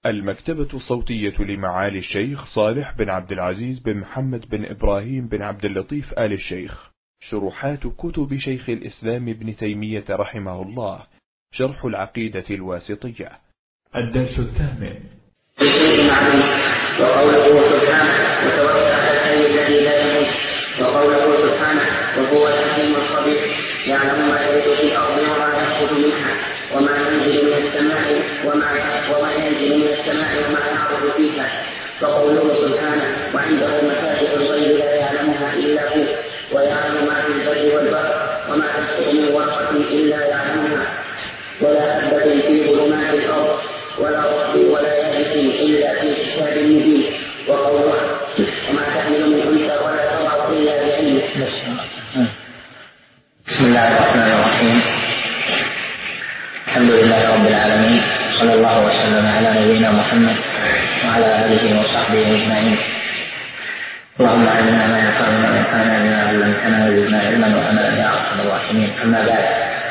المكتبة الصوتية لمعالي الشيخ صالح بن عبد العزيز بن محمد بن إبراهيم بن عبد اللطيف آل الشيخ. شروحات كتب شيخ الإسلام ابن تيمية رحمه الله. شرح العقيدة الواسطية. الدرس الثامن. وقوله سبحانه وتوكل على الحي الذي لا يموت. وقوله سبحانه وهو الحكيم الخبير يعلم ما يلج في الأرض وما يسقط منها وما ينزل من السماء وما يعرض فيها. وقوله سبحانه وعنده مفاتيح الغيب لا يعلمها إلا هو ويعلم ما في البر والبحر وما تسقط من ورقة إلا يعلمها ولا حبة في ظلمات الأرض ولا رطب ولا يابس إلا في كتاب مبين. وقوله وما تحمل من أنثى ولا تضع إلا بعلمه. بسم الله الرحمن الرحيم. الحمد لله رب العالمين، صلى الله وسلم على نبينا محمد وعلى آله وصحبه أجمعين. اللهم علمنا ما ينفعنا وانفعنا بما علمتنا وزدنا علما وعملا يا أرحم الراحمين. أما بعد،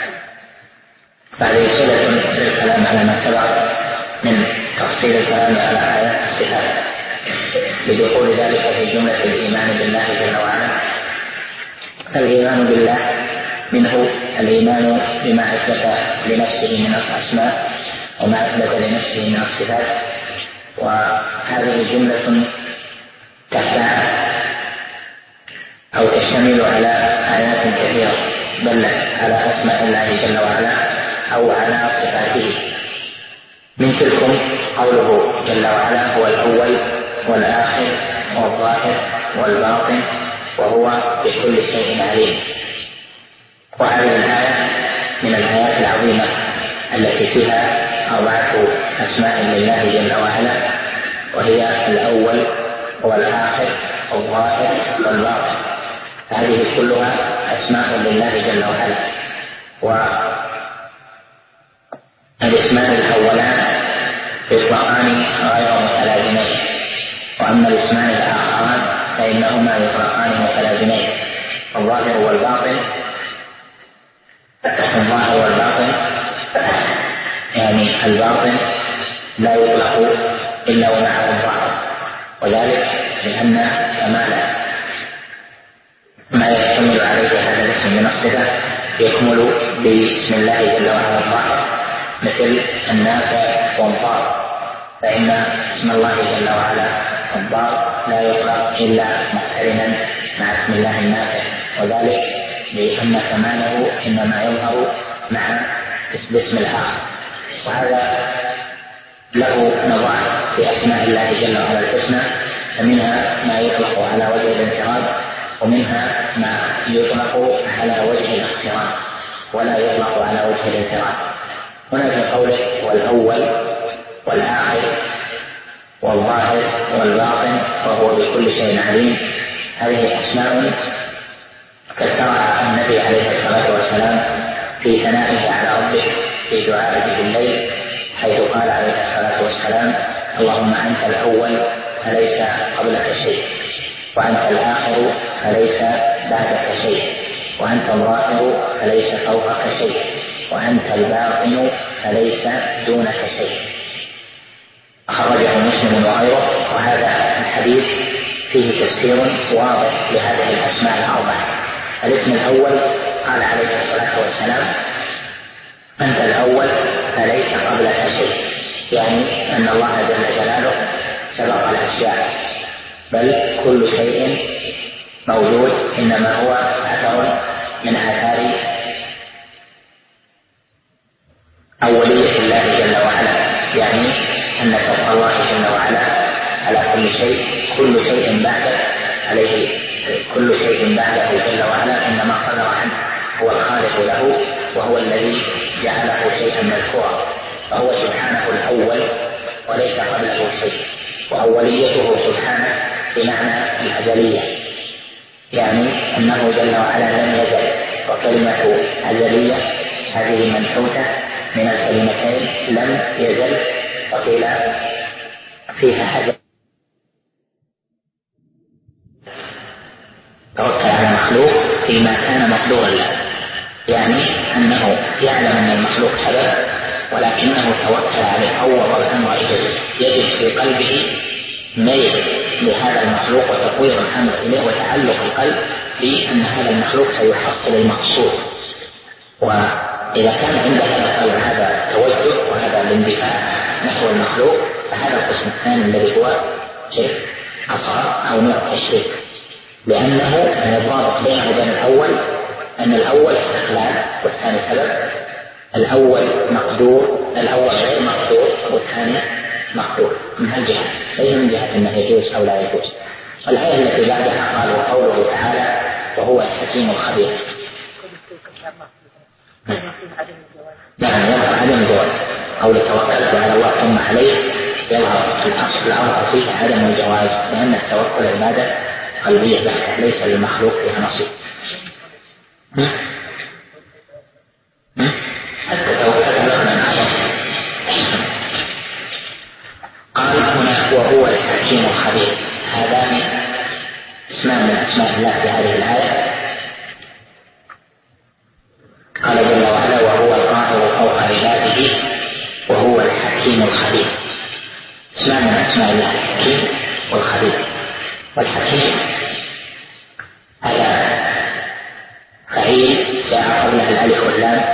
فهذه صلة للكلام على ما سبق من تفصيل الكلام على آيات الصفات لدخول ذلك في جملة الإيمان بالله جل وعلا. الإيمان بالله منه الإيمان بما أثبت لنفسه من الأسماء وما أثبت لنفسه من الصفات، وهذه جملة تحتها أو تشتمل على آيات كثيرة دلت على أسماء الله جل وعلا أو على صفاته. من تلكم قوله جل وعلا هو الأول والآخر والظاهر والباطن وهو بكل شيء عليم. وهذه الآية من الآيات العظيمة التي فيها 4 أسماء لله جل وعلا، وهي الأول والآخر والظاهر والباطن. هذه كلها أسماء لله جل وعلا. والاسمان الأولان يطلقان غير متلازمين، وأما الاسمان الآخران فإنهما يطلقان متلازمين. الظاهر والباطن يعني الباطن لا يطلق إلا ومعه الظاهر، وذلك لأن كمال ما يشتمل عليه هذا الاسم من الصفة يكمل باسم الله جل وعلا الظاهر، مثل النافع والضار، فإن اسم الله جل وعلا الضار لا يطلق إلا مقترنا مع اسم الله النافع، وذلك لأن كماله إنما يظهر مع اسم الآخر. وهذا له نظائر في أسماء الله جل وعلا الحسنى، فمنها ما يطلق على وجه الانفراد، ومنها ما يطلق على وجه الاقتران ولا يطلق على وجه الانفراد. هنا في قوله والأول والآخر والظاهر والباطن وهو بكل شيء عليم، هذه أسماء كثرها النبي عليه الصلاة والسلام في ثنائه على ربه في دعائه بالليل، حيث قال عليه الصلاة والسلام اللهم أنت الأول فليس قبلك شيء، وأنت الآخر فليس بعدك شيء، وأنت الظاهر فليس فوقك شيء، وأنت الباطن فليس دونك شيء. أخرجه مسلم وغيره. وهذا الحديث فيه تفسير واضح لهذه الأسماء الأربعة. الاسم الأول قال عليه الصلاة والسلام أنت الأول فليس قبلك شيء، يعني أن الله جل جلاله سبق الأشياء، بل كل شيء موجود إنما هو أثر من آثار أولية الله جل وعلا، يعني أن فضل الله جل وعلا على كل شيء، كل شيء بعده عليه، كل شيء بعده جل وعلا إنما قدر عنه، هو الخالق له وهو الذي جعله شيئا مذكورا، فهو سبحانه الأول وليس قبله شيء. وأوليته سبحانه بمعنى الأزلية، يعني أنه جل وعلا لم يزل، وكلمة أزلية هذه منحوتة من الكلمتين لم يزل، وقيل فيها حاجة توكل على المخلوق فيما كان مقدورا له، يعني أنه يعلم أن المخلوق سبب ولكنه توكل عليه، فوض الأمر إليه، في قلبه ميل لهذا المخلوق وتفويض الأمر إليه وتعلق القلب بأن هذا المخلوق سيحصل المقصود. وإذا كان عند هذا القلب هذا التوجه وهذا الاندفاع نحو المخلوق فهذا القسم الثاني الذي هو شرك أصغر أو نوع الشرك، لأنه يضابط بينه وبين الأول أن الأول استقلال والثاني سبب. الأول غير مقدور والثاني مقدور من هالجهة، ليس من جهة أنه يجوز أو لا يجوز. الآية التي بعدها قال وقوله تعالى وهو الحكيم الخبير. نعم يظهر عدم الجواز أو توكلت على الله ثم عليه، يظهر الأصل الأظهر فيه عدم الجواز، لأن التوكل عبادة قلبية بحتة ليس للمخلوق فيها نصيب. حتى توكل قال هنا وهو الحكيم الخبير، هذان اسمان من أسماء الله في هذه الآية. قال جل وعلا وهو القاهر فوق عباده وهو الحكيم الخبير، اسمان من أسماء الله الحكيم والخبير. والحكيم هذا فعيل جاء قبله الألف واللام،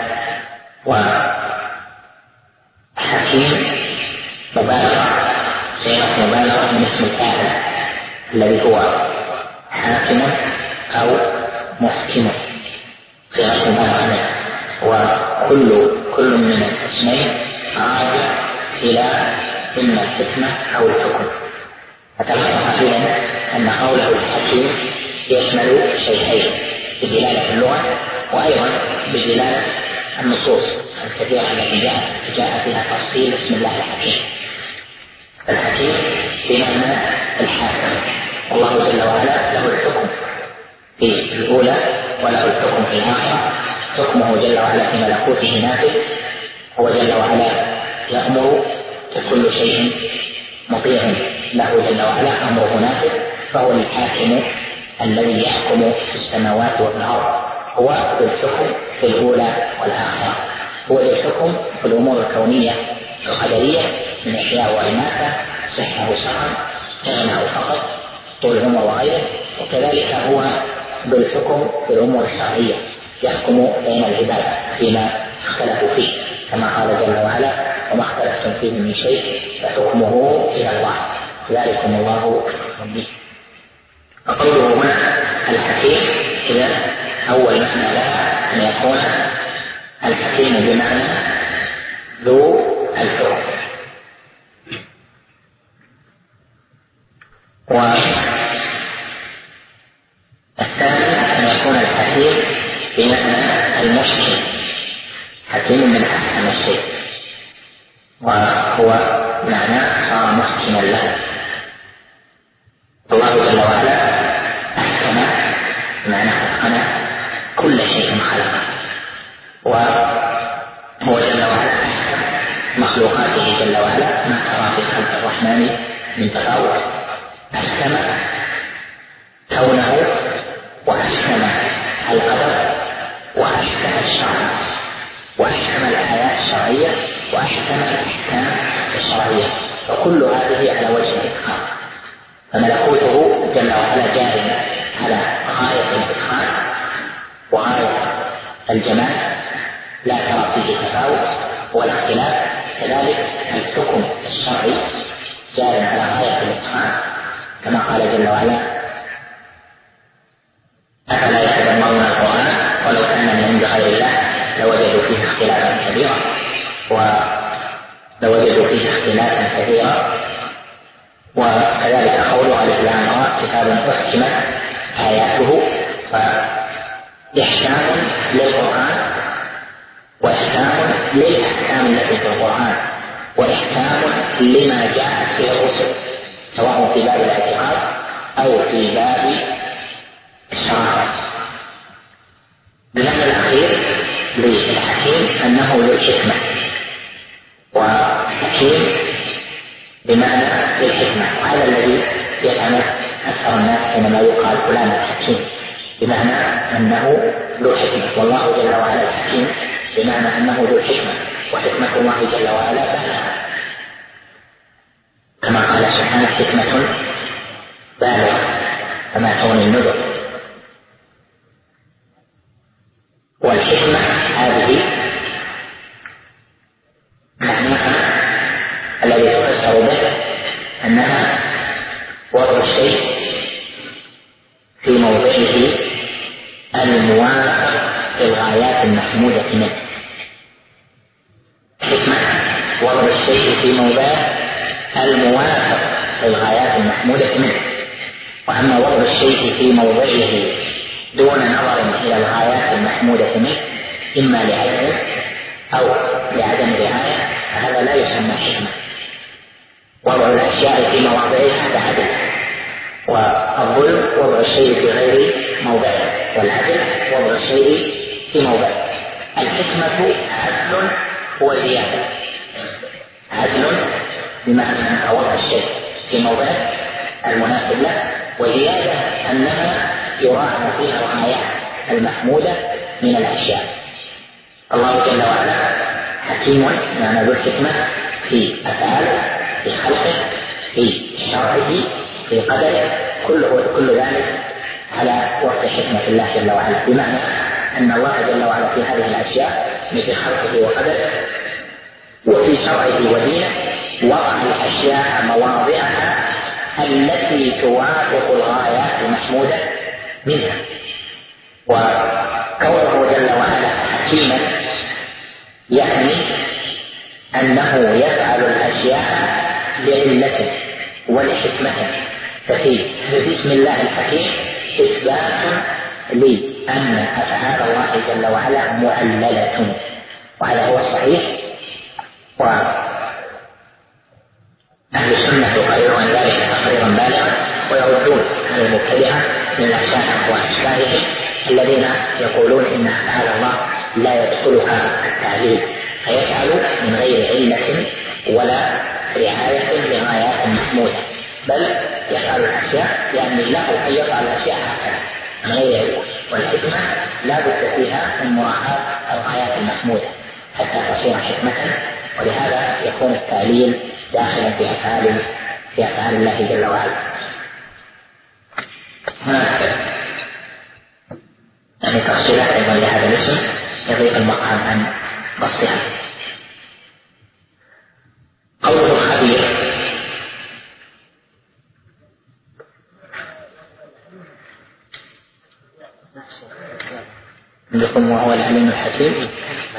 وحكيم مبالغة صيغة مبالغة من اسم الفاعل الذي هو حاكم أو محكم صيغة مبالغة، وكل من الاسمين راجع إلى إما الحكمة أو الحكم. فتلخص أخيرا أن قوله الحكيم يشمل شيئين بدلالة اللغة وأيضا بدلالة النصوص الكثيرة التي جاء فيها تفصيل اسم الله الحكيم. الحكيم بمعنى الحاكم، والله جل وعلا له الحكم في الأولى وله الحكم في الآخرة. حكمه جل وعلا في ملكوته نافذ، هو جل وعلا يأمر بكل شيء مطيع له جل وعلا، أمره نافذ، فهو الحاكم الذي يحكم في السماوات والأرض، هو ذو الحكم في الأولى والآخرة، هو ذو الحكم في الأمور الكونية القدرية من إحياء وإماتة، صحة وسقم، غنى وفقر، طول عمر وغيره. وكذلك هو ذو الحكم في الأمور الشرعية، يحكم بين العباد فيما اختلفوا فيه، كما قال جل وعلا وما اختلفتم فيه من شيء فحكمه إلى الله ذلكم الله ربي. فقوله هنا الحكيم إذا أول معنى لها أن يكون الحكيم بمعنى ذو الحكم، والثاني أن يكون الحكيم بمعنى المحكم، حكيم من أحكم الشيء، وهو معنى صار محكما له. الله جل وعلا أحكم معنى أتقن كل شيء خلقه، وهو جل وعلا أحكم مخلوقاته جل وعلا، ما ترى في خلق الرحمن من تفاوت. أحكم كونه وأحكم القدر وأحكم الشرع وأحكم الآيات الشرعية وأحكم الأحكام الشرعية، وكل هذه على وجه الإتقان. فملكوته جل وعلا جاري على غاية الإتقان وغاية الجمال، لا ترى فيه تفاوت ولا اختلاف. كذلك الحكم الشرعي جاري على غاية الإتقان، كما قال جل وعلا أفلا يتدبرون القرآن ولو كان من عند غير الله لوجدوا فيه اختلافا كثيرا وكذلك قوله ألف لام را كتاب أحكمت آياته، فإحكام للقرآن وإحكام للأحكام التي في القرآن وإحكام لما جاءت في الرسل، سواء في باب الاعتقاد أو في باب الشرائع. المعنى الأخير للحكيم أنه ذو الحكمة، وحكيم بمعنى الحكمة، وهذا الذي يفهم أكثر الناس حينما يقال فلان الحكيم، بمعنى أنه ذو حكمة. والله جل وعلا الحكيم بمعنى أنه ذو الحكمة، وحكمة الله جل وعلا بالغة، كما حكمة بالغة فما تغني النذر. والحكمة هذه معناها الذي تفسر به أنها وضع الشيء في موضعه الموافق للغايات المحمودة منه. حكمة وضع الشيء في موضعه الموافق للغايات المحمودة منه. وأما وضع الشيء في موضعه دون نظر إلى الغايات المحمودة منه إما لعجز أو لعدم رعاية فهذا لا يسمى حكمة. وضع الأشياء في مواضعها هذا عدل، والظلم وضع الشيء في غير موضعه، والعدل وضع الشيء في موضعه. الحكمة عدل وزيادة. عدل بمعنى وضع الشيء في موضعه المناسب له، وزيادة أنها يراعى فيها الغايات المحمودة من الأشياء. الله جل وعلا حكيم معنى ذو الحكمة في أفعاله، في خلقه، في شرعه، في قدره، كل ذلك على وفق حكمة الله جل وعلا، بمعنى أن الله جل وعلا في هذه الأشياء في خلقه وقدره وفي شرعه ودينه وضع الأشياء مواضعها التي توافق الغايات المحمودة منها. وكونه جل وعلا حكيما يعني أنه يفعل الأشياء لعلة ولحكمة. ففي اسم الله الحكيم إثبات لأن أفعال الله جل وعلا معللة، وهذا هو الصحيح. أهل السنة يقررون ذلك تقريرا بالغا ويردون على المبتدعة من الأشاعرة وأشباههم الذين يقولون إن أفعال الله لا يدخلها التعليل، فيفعل من غير علة ولا رعاية لغايات محمودة، بل يفعل الأشياء لأن له أن يفعل الأشياء هكذا من غير علة. والحكمة لا بد فيها من مراعاة الغايات المحمودة حتى تصير حكمة، ولهذا يكون التعليل داخلا في أفعال الله جل وعلا. هناك يعني تفصيلات أيضا لهذا الاسم يضيق المقام عن بسطها. قوله الخبير عندكم وهو العليم الحكيم،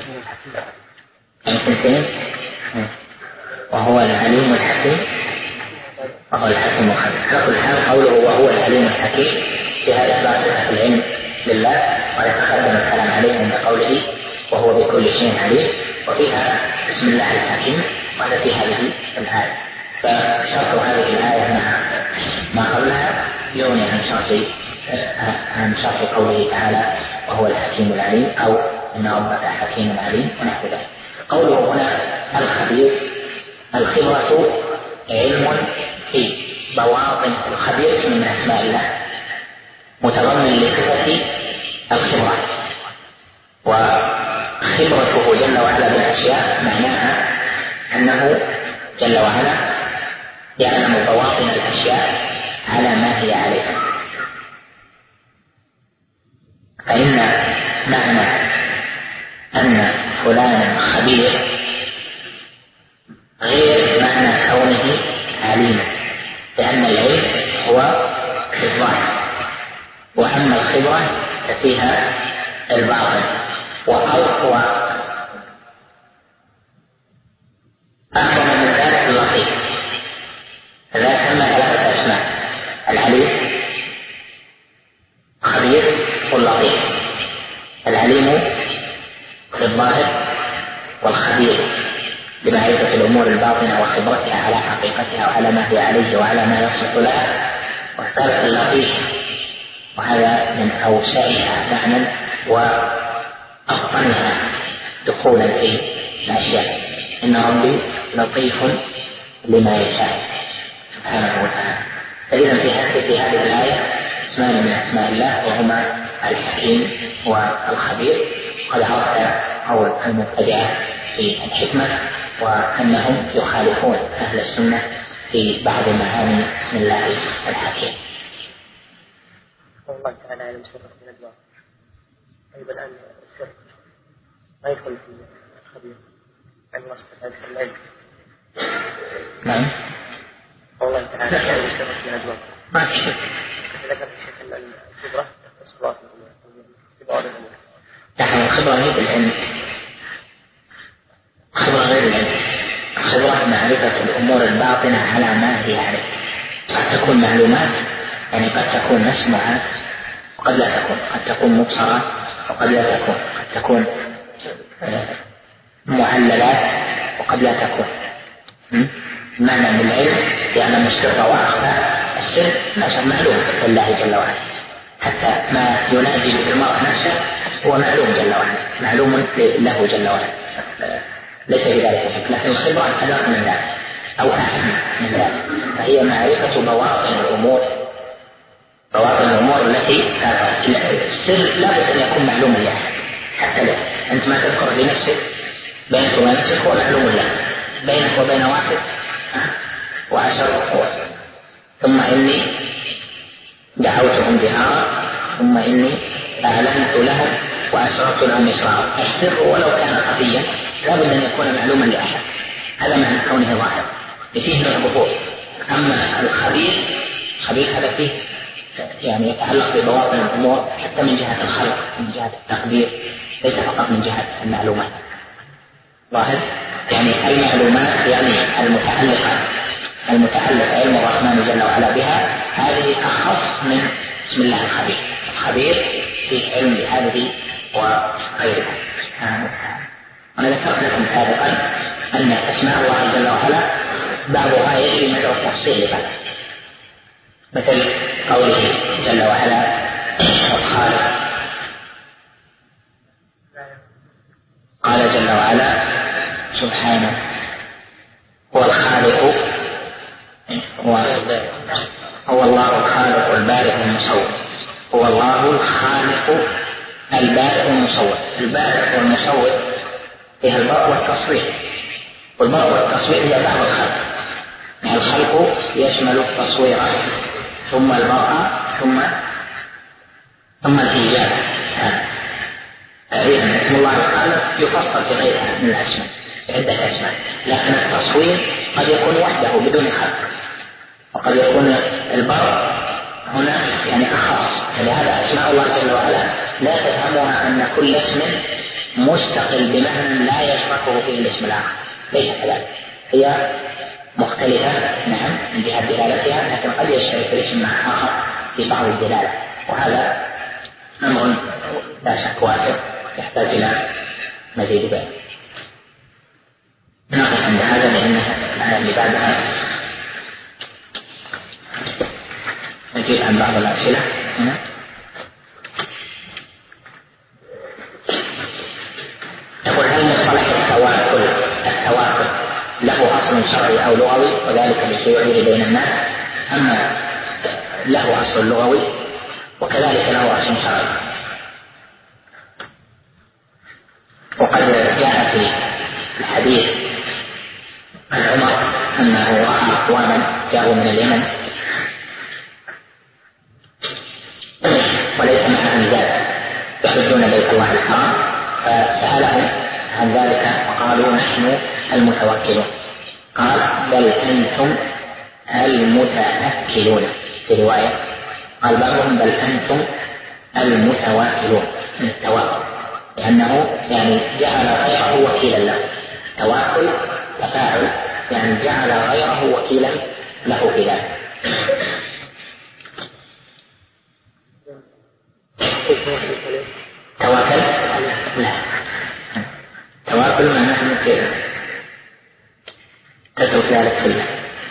يعني وهو العليم الحكيم وهو الحكيم الخبير. على كل حال قوله وهو العليم الحكيم في هذا إثبات العلم لله، ويتقدم الكلام عليه عند قوله وهو بكل شيء عليم، وفيها بسم الله الحكيم، وهذا في هذه الآية. فشرح هذه الآية مع ما قبلها يغني عن شرح قوله تعالى وهو الحكيم العليم أو إن ربك حكيم عليم ونحو ذلك. قوله هنا الخبير، الخبرة علم في بواطن. الخبير اسم من أسماء الله متضمن لصفة الخبرة، وخبرته جل وعلا بالأشياء معناها أنه جل وعلا يعلم بواطن الأشياء على ما هي عليه. فإن معنى أن فلانا خبير غير معنى كونه عليما، لأن العلم هو الظاهر، وأما الخبرة ففيها الباطن. أعظم من ذلك اللطيف، فذا سمى ثلاثة أسماء: العليم، خبير، واللطيف. العليم في الظاهر، والخبير بمعرفة الأمور الباطنة وخبرتها على حقيقتها وعلى ما هي عليه وعلى ما يصلح لها. والثالث اللطيف، وهذا من أوسعها معنى وأفضلها دخولا في الأشياء. إن ربي لطيف لما يشاء سبحانه وتعالى. فإذا في هذه الآية اسمان من أسماء الله وهما الحكيم والخبير. قد عرفت قول المبتدعة في الحكمة وأنهم يخالفون أهل السنة في بعض معاني بسم الله الحكيم. الله تعالى يعلم سر الأدوار. طيب الآن السر ما يدخل في الخبير عن وصف هذا العلم. نعم. الله تعالى يعلم سر الأدوار. ما في شك. ذكر الشيخ أن الخبرة تصرف اختبار الأمور. نحن الخبرة غير العلم. خبرة غير العلم. خبرة معرفة الأمور الباطنة على ما هي عليه. قد تكون معلومات، يعني قد تكون مسموعات وقد لا تكون، قد تكون مبصرات وقد لا تكون، قد تكون معللات وقد لا تكون. معنى من العلم يعلم السر وأخفى. السر نشر معلوم لله جل وعلا، حتى ما ينادي بالمرء نفسه هو معلوم جل وعلا، معلوم له جل وعلا، ليس بذلك شك. لكن الخبرة أدق من ذلك أو أهم من ذلك، فهي معرفة بواطن الأمور، بواطن الأمور التي السر لا بد أن يكون معلوما لأحد. حتى لو أنت ما تذكر لنفسك بينك وبين نفسك هو معلوم لك، بينك وبين واحد وعشر أخوات، ثم إني دعوتهم بهارا ثم إني أعلنت لهم وأسررت لهم إسرارا. السر ولو كان خفيا لا بد أن يكون معلوما لأحد، هذا معنى كونه ظاهر فيه من الظهور. أما الخبير هذا فيه يعني يتعلق ببواطن الأمور حتى من جهة الخلق، من جهة التقدير، ليس فقط من جهة المعلومات. ظاهر يعني المعلومات يعني المتعلق علم الرحمن جل وعلا بها، هذه أخص من بسم الله الخبير. الخبير في علم بهذه وغيرها سبحانه وتعالى. أنا ذكرت لكم سابقا أن أسماء الله جل وعلا بعضها يجري مجرى التفصيل لبعض، مثل قوله جل وعلا الخالق، قال جل وعلا سبحانه هو الخالق، هو الله الخالق البارئ المصور، هو الله الخالق البارئ المصور. البارئ والمصور فيها البرء والتصوير، والبرء والتصوير هي بعض الخلق. يعني الخلق يشمل التصوير ثم البرء ثم الإيجاد. اسم الله الخالق يفصل في غيرها من الأسماء، عدة أسماء، لكن التصوير قد يكون وحده بدون خلق، وقد يكون البر هنا يعني أخص. فلهذا أسماء الله جل وعلا لا تفهمها أن كل اسم مستقل بمعنى لا يشركه فيه الاسم الآخر، ليس كذلك. هي مختلفة نعم من جهة دلالتها، لكن قد يشترك الاسم مع آخر في بعض الدلالة، وهذا أمر لا شك واسع يحتاج إلى مزيد بيان. نقف عند هذا لأن الآية اللي بعدها نجيب عن بعض الأسئلة. يقول هل مصطلح التواكل له أصل شرعي أو لغوي وذلك لشيوعه بين الناس، أما له أصل لغوي وكذلك له أصل شرعي؟ وقد جاء في الحديث عن عمر أنه رأى أقواما جاءوا من اليمن وليس معهم زاد يحجون بيت الله الحرام، فسألهم عن ذلك فقالوا نحن المتوكلون. قال بل أنتم المتأكلون، في رواية قال بعضهم بل أنتم المتواكلون من التواكل، لأنه يعني جعل غيره وكيلا له. تواكل تفاعل يعني جعل غيره وكيلا له في ذلك. تواكل لا، تواكل معناه أنك تترك ذلك كله.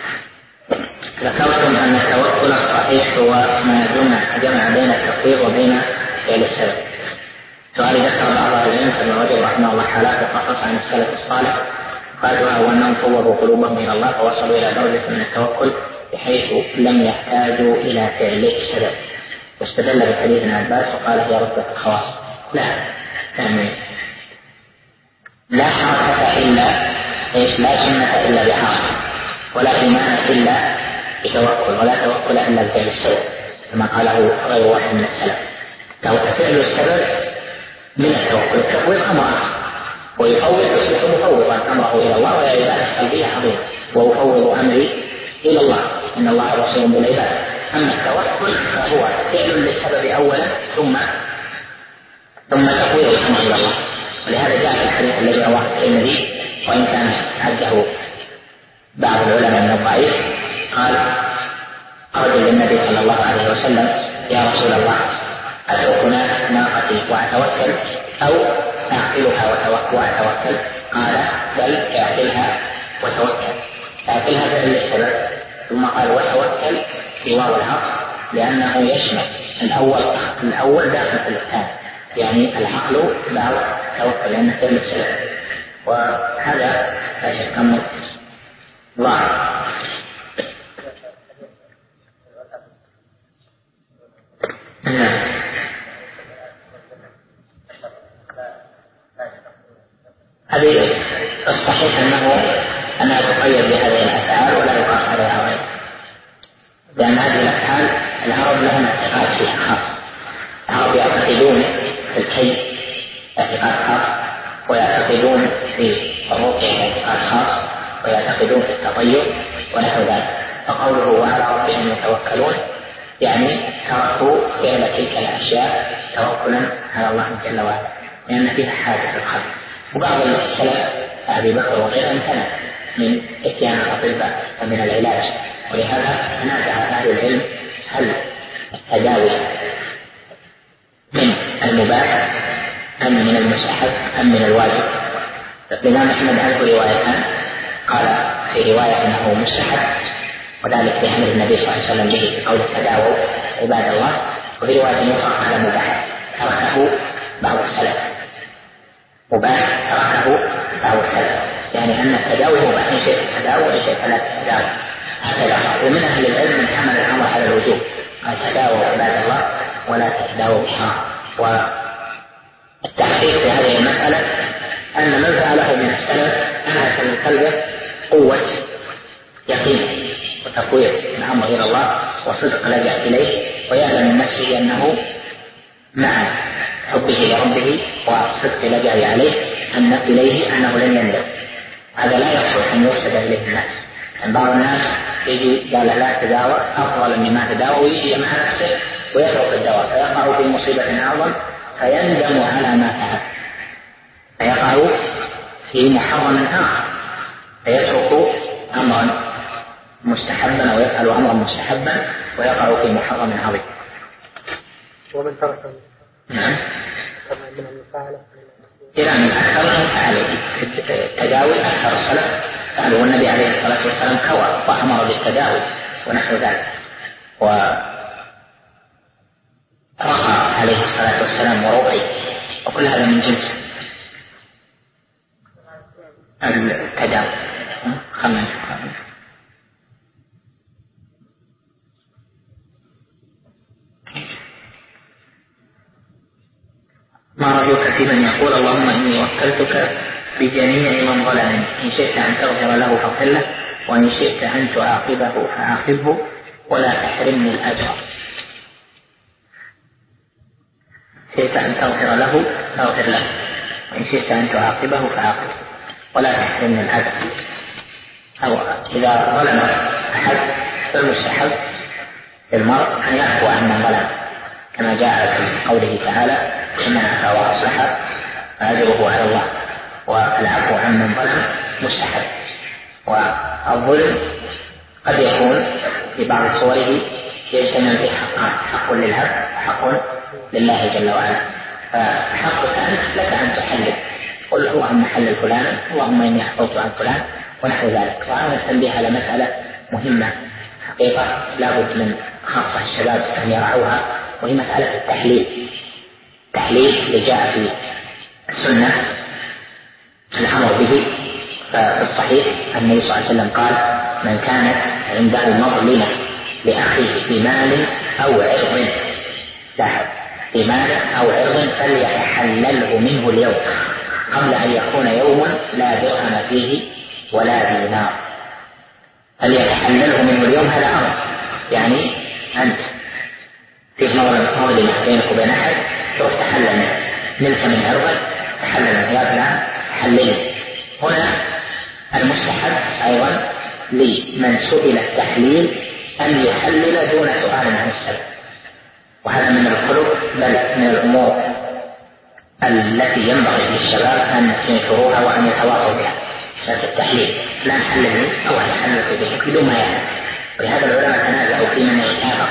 ذكرتم أن التوكل الصحيح هو ما جمع بين التفويض وبين فعل السبب. سؤال ذكر بعض العلماء ابن رجب رحمه الله حالات وقصص عن السلف الصالح، قالوا وأنهم فوضوا قلوبهم إلى الله فوصلوا إلى درجة من التوكل بحيث لم يحتاجوا إلى فعل السبب، واستدل بحديث ابن عباس وقال هي رتبة الخواص. لا، يعني لا حركة إلا لا سنة إلا بحركة، ولا إيمان إلا بتوكل، ولا توكل إلا بفعل السبب، كما قاله غير واحد من السلف. فعل السبب من التوكل. التفويض أمر ويفوض يصبح مفوضا أمره إلى الله، وهي عبادة قلبية عظيمة، وأفوض أمري إلى الله إن الله بصير بالعباد. أما التوكل فهو فعل للسبب أولا ثم تفويض الأمر إلى الله. ولهذا جاء في الحديث الذي رواه الترمذي وإن كان عده بعض العلماء من الضعيف، قال رجل للنبي صلى الله عليه وسلم: يا رسول الله، أتركنا ناقتي وأتوكل أو أعقلها وأتوكل؟ قال: بل اعقلها وتوكل. اعقلها فعل السبب، ثم قال وتوكل في واو العطف لأنه يشمل الأول داخل في الثاني، يعني العقل بعد التوكل لأنه فعل السبب، وهذا لا شك أنه ظاهر. هذه الصحيح أنها تقيد بهذه الأفعال ولا يقاس عليها غيرها، لأن هذه الأفعال العرب لهم اعتقاد فيها خاص. العرب يعتقدون في الكي اعتقاد خاص، ويعتقدون في الرقية اعتقاد خاص، ويعتقدون في التطير ونحو ذلك. فقوله وعلى ربهم يتوكلون يعني تركوا فعل تلك الأشياء توكلا على الله جل وعلا، لأن فيها حاجة الخلق. وبعض السلف أبي بكر وغيره امتنع من اتيان الأطباء ومن العلاج، ولهذا تنازع أهل العلم هل التداوي من المباح أم من المستحب أم من الواجب. الإمام أحمد عنه روايتان، قال في رواية أنه مستحب وذلك في أمر النبي صلى الله عليه وسلم به في قول تداووا عباد الله، وفي رواية أخرى قال مباح تركه بعض السلف، مباح تركه بعض السلف، يعني أن التداوي مباح، إن شئت تداوي وإن شئت لا تداوي هكذا. ومن أهل العلم من حمل الأمر على الوجوب، قال تداووا عباد الله ولا تداووا بحرام. والتحقيق في هذه المسألة أن من فعله من السلف أنعش من قلبه قوة يقين وتفويض الأمر إلى الله وصدق لجأ إليه، ويعلم من نفسه أنه مع حبه لربه وصدق لجأ عليه أن إليه أنه لن يندم. هذا لا يصلح أن يرشد إليه الناس. يعني بعض الناس يجي قال لا تداوى أفضل مما تداوى، ويجي مع نفسه ويترك الدواء فيقع في مصيبة أعظم فيندم على ما فعل، فيقع في محرم آخر، فيترك أمرا مستحبا أو يفعل أمرا مستحبا ويقع في محرم عظيم. ومن ترك نعم من المفاعلة إلى من أكثر فعل التداوي أكثر السلف فعلوا، والنبي عليه الصلاة والسلام كوى وأمر بالتداوي ونحو ذلك، ورقى عليه الصلاة والسلام ورقي، وكل هذا من جنس التداوي. ما رأيك في من يقول اللهم إني وكلتك بجميع من ظلمني، إن شئت أن تغفر له فاغفر له، وإن شئت أن تعاقبه فعاقبه ولا تحرمني الأجر. شئت أن تغفر له فاغفر له، وإن شئت أن تعاقبه فعاقبه ولا تحرمني الأجر. أو إذا ظلم أحد فالمستحب للمرء أن يعفو عن من ظلم، كما جاء في قوله تعالى إن عفا وأصلح فأجره على الله. والعفو عن من ظلم مستحب. والظلم قد يكون في بعض صوره يجتمع فيه حقان، حق للعبد وحق لله جل وعلا. فحقك أنت لك أن تحلل، قل اللهم حلل فلانا، اللهم إني عفوت عن فلان ونحو ذلك. وهذا التنبيه على مسألة مهمة حقيقة لا بد من خاصة الشباب أن يرعوها، وهي مسألة التحليل. تحليل اللي جاء في السنة الأمر به. ففي الصحيح النبي صلى الله عليه وسلم قال من كانت عنده مظلمة لأخيه في مال أو عرض، لاحظ في مال أو عرض، فليتحلله منه اليوم قبل أن يكون يوم لا درهم فيه ولا دينار. أن يتحلله منه اليوم هذا أمر، يعني أنت في مظلمة بينك وبين أحد تروح تحلل منه، نلت من أرضك تحلل منه، يا فلان حلله. هنا المستحب أيضا لمن سئل التحليل أن يحلل دون سؤال عن السبب، وهذا من الخلق بل من الأمور التي ينبغي للشباب أن ينشروها وأن يتواصوا بها. مسألة التحليل لا نحلل أو نحلل به بدون ما يعلم، ولهذا العلماء تنازعوا في من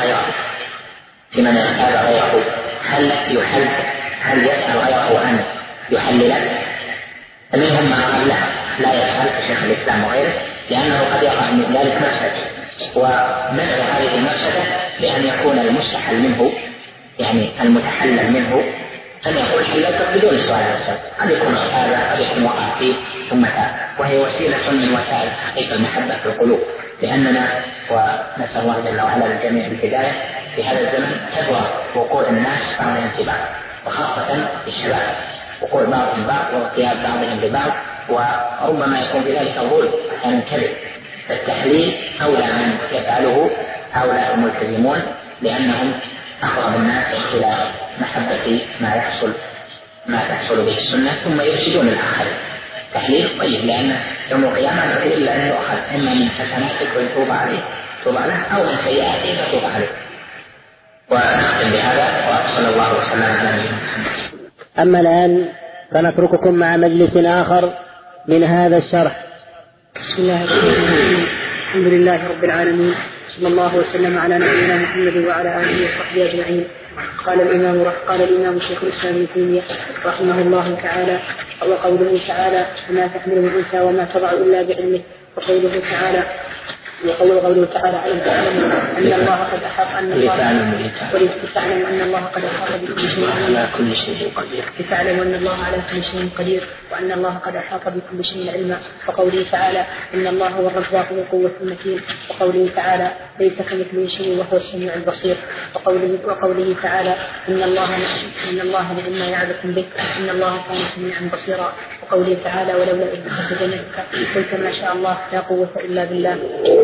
يغتاب غيره هل يسأل غيره أن يحلل؟ فمنهم من قال لا يسأل كشيخ الإسلام وغيره، لأنه قد يقع من ذلك مفسدة، ومنع هذه المفسدة بأن يكون المستحل منه يعني المتحلل منه أن يقول حللت بدون سؤال عن السبب، قد يكون هذا قد يكون وقع فيه ثم تاب، وهي وسيلة من وسائل تحقيق المحبة في القلوب، لأننا ونسأل الله جل وعلا للجميع الهداية في هذا الزمن كثر وقوع الناس بعضهم في بعض، وخاصة الشباب وقوع بعضهم بعض وارتياب بعضهم ببعض، وربما يكون في ذلك ظلم أحيانا كذب. التحليل أولى من يفعله هؤلاء الملتزمون، لأنهم أقرب الناس إلى محبة ما تحصل به السنة، ثم يرشدون الآخرين. تحليل طيب، لأن يوم القيامة لا إلا أن يؤخذ إما من حسناتك ويتوب عليه أو من سيئاتك فتوب عليه. ونختم بهذا، وصلى الله وسلم على نبينا محمد. أما الآن فنترككم مع مجلس آخر من هذا الشرح. بسم الله الرحمن الرحيم. الحمد لله رب العالمين، صلى الله وسلم على نبينا محمد وعلى آله وصحبه أجمعين. قال الإمام شيخ الإسلام ابن تيمية رحمه الله تعالى: وقوله تعالى: وما تحمل من أنثى وما تضع إلا بعلمه. وقوله تعالى ألم تعلم أن الله قد أحاط أن الله ولتعلم أن الله قد أحاط بكل شيء على كل شيء قدير، لتعلم أن الله على كل شيء قدير وأن الله قد أحاط بكل شيء علما. وقوله تعالى: إن الله هو الرزاق ذو القوة المتين. وقوله تعالى: ليس كمثله شيء وهو السميع البصير. وقوله تعالى: إن الله نعم ما يعظكم به إن الله كان سميعا بصيرا. وقوله تعالى: ولولا إذ دخلت جنتك قلت ما شاء الله لا قوة إلا بالله.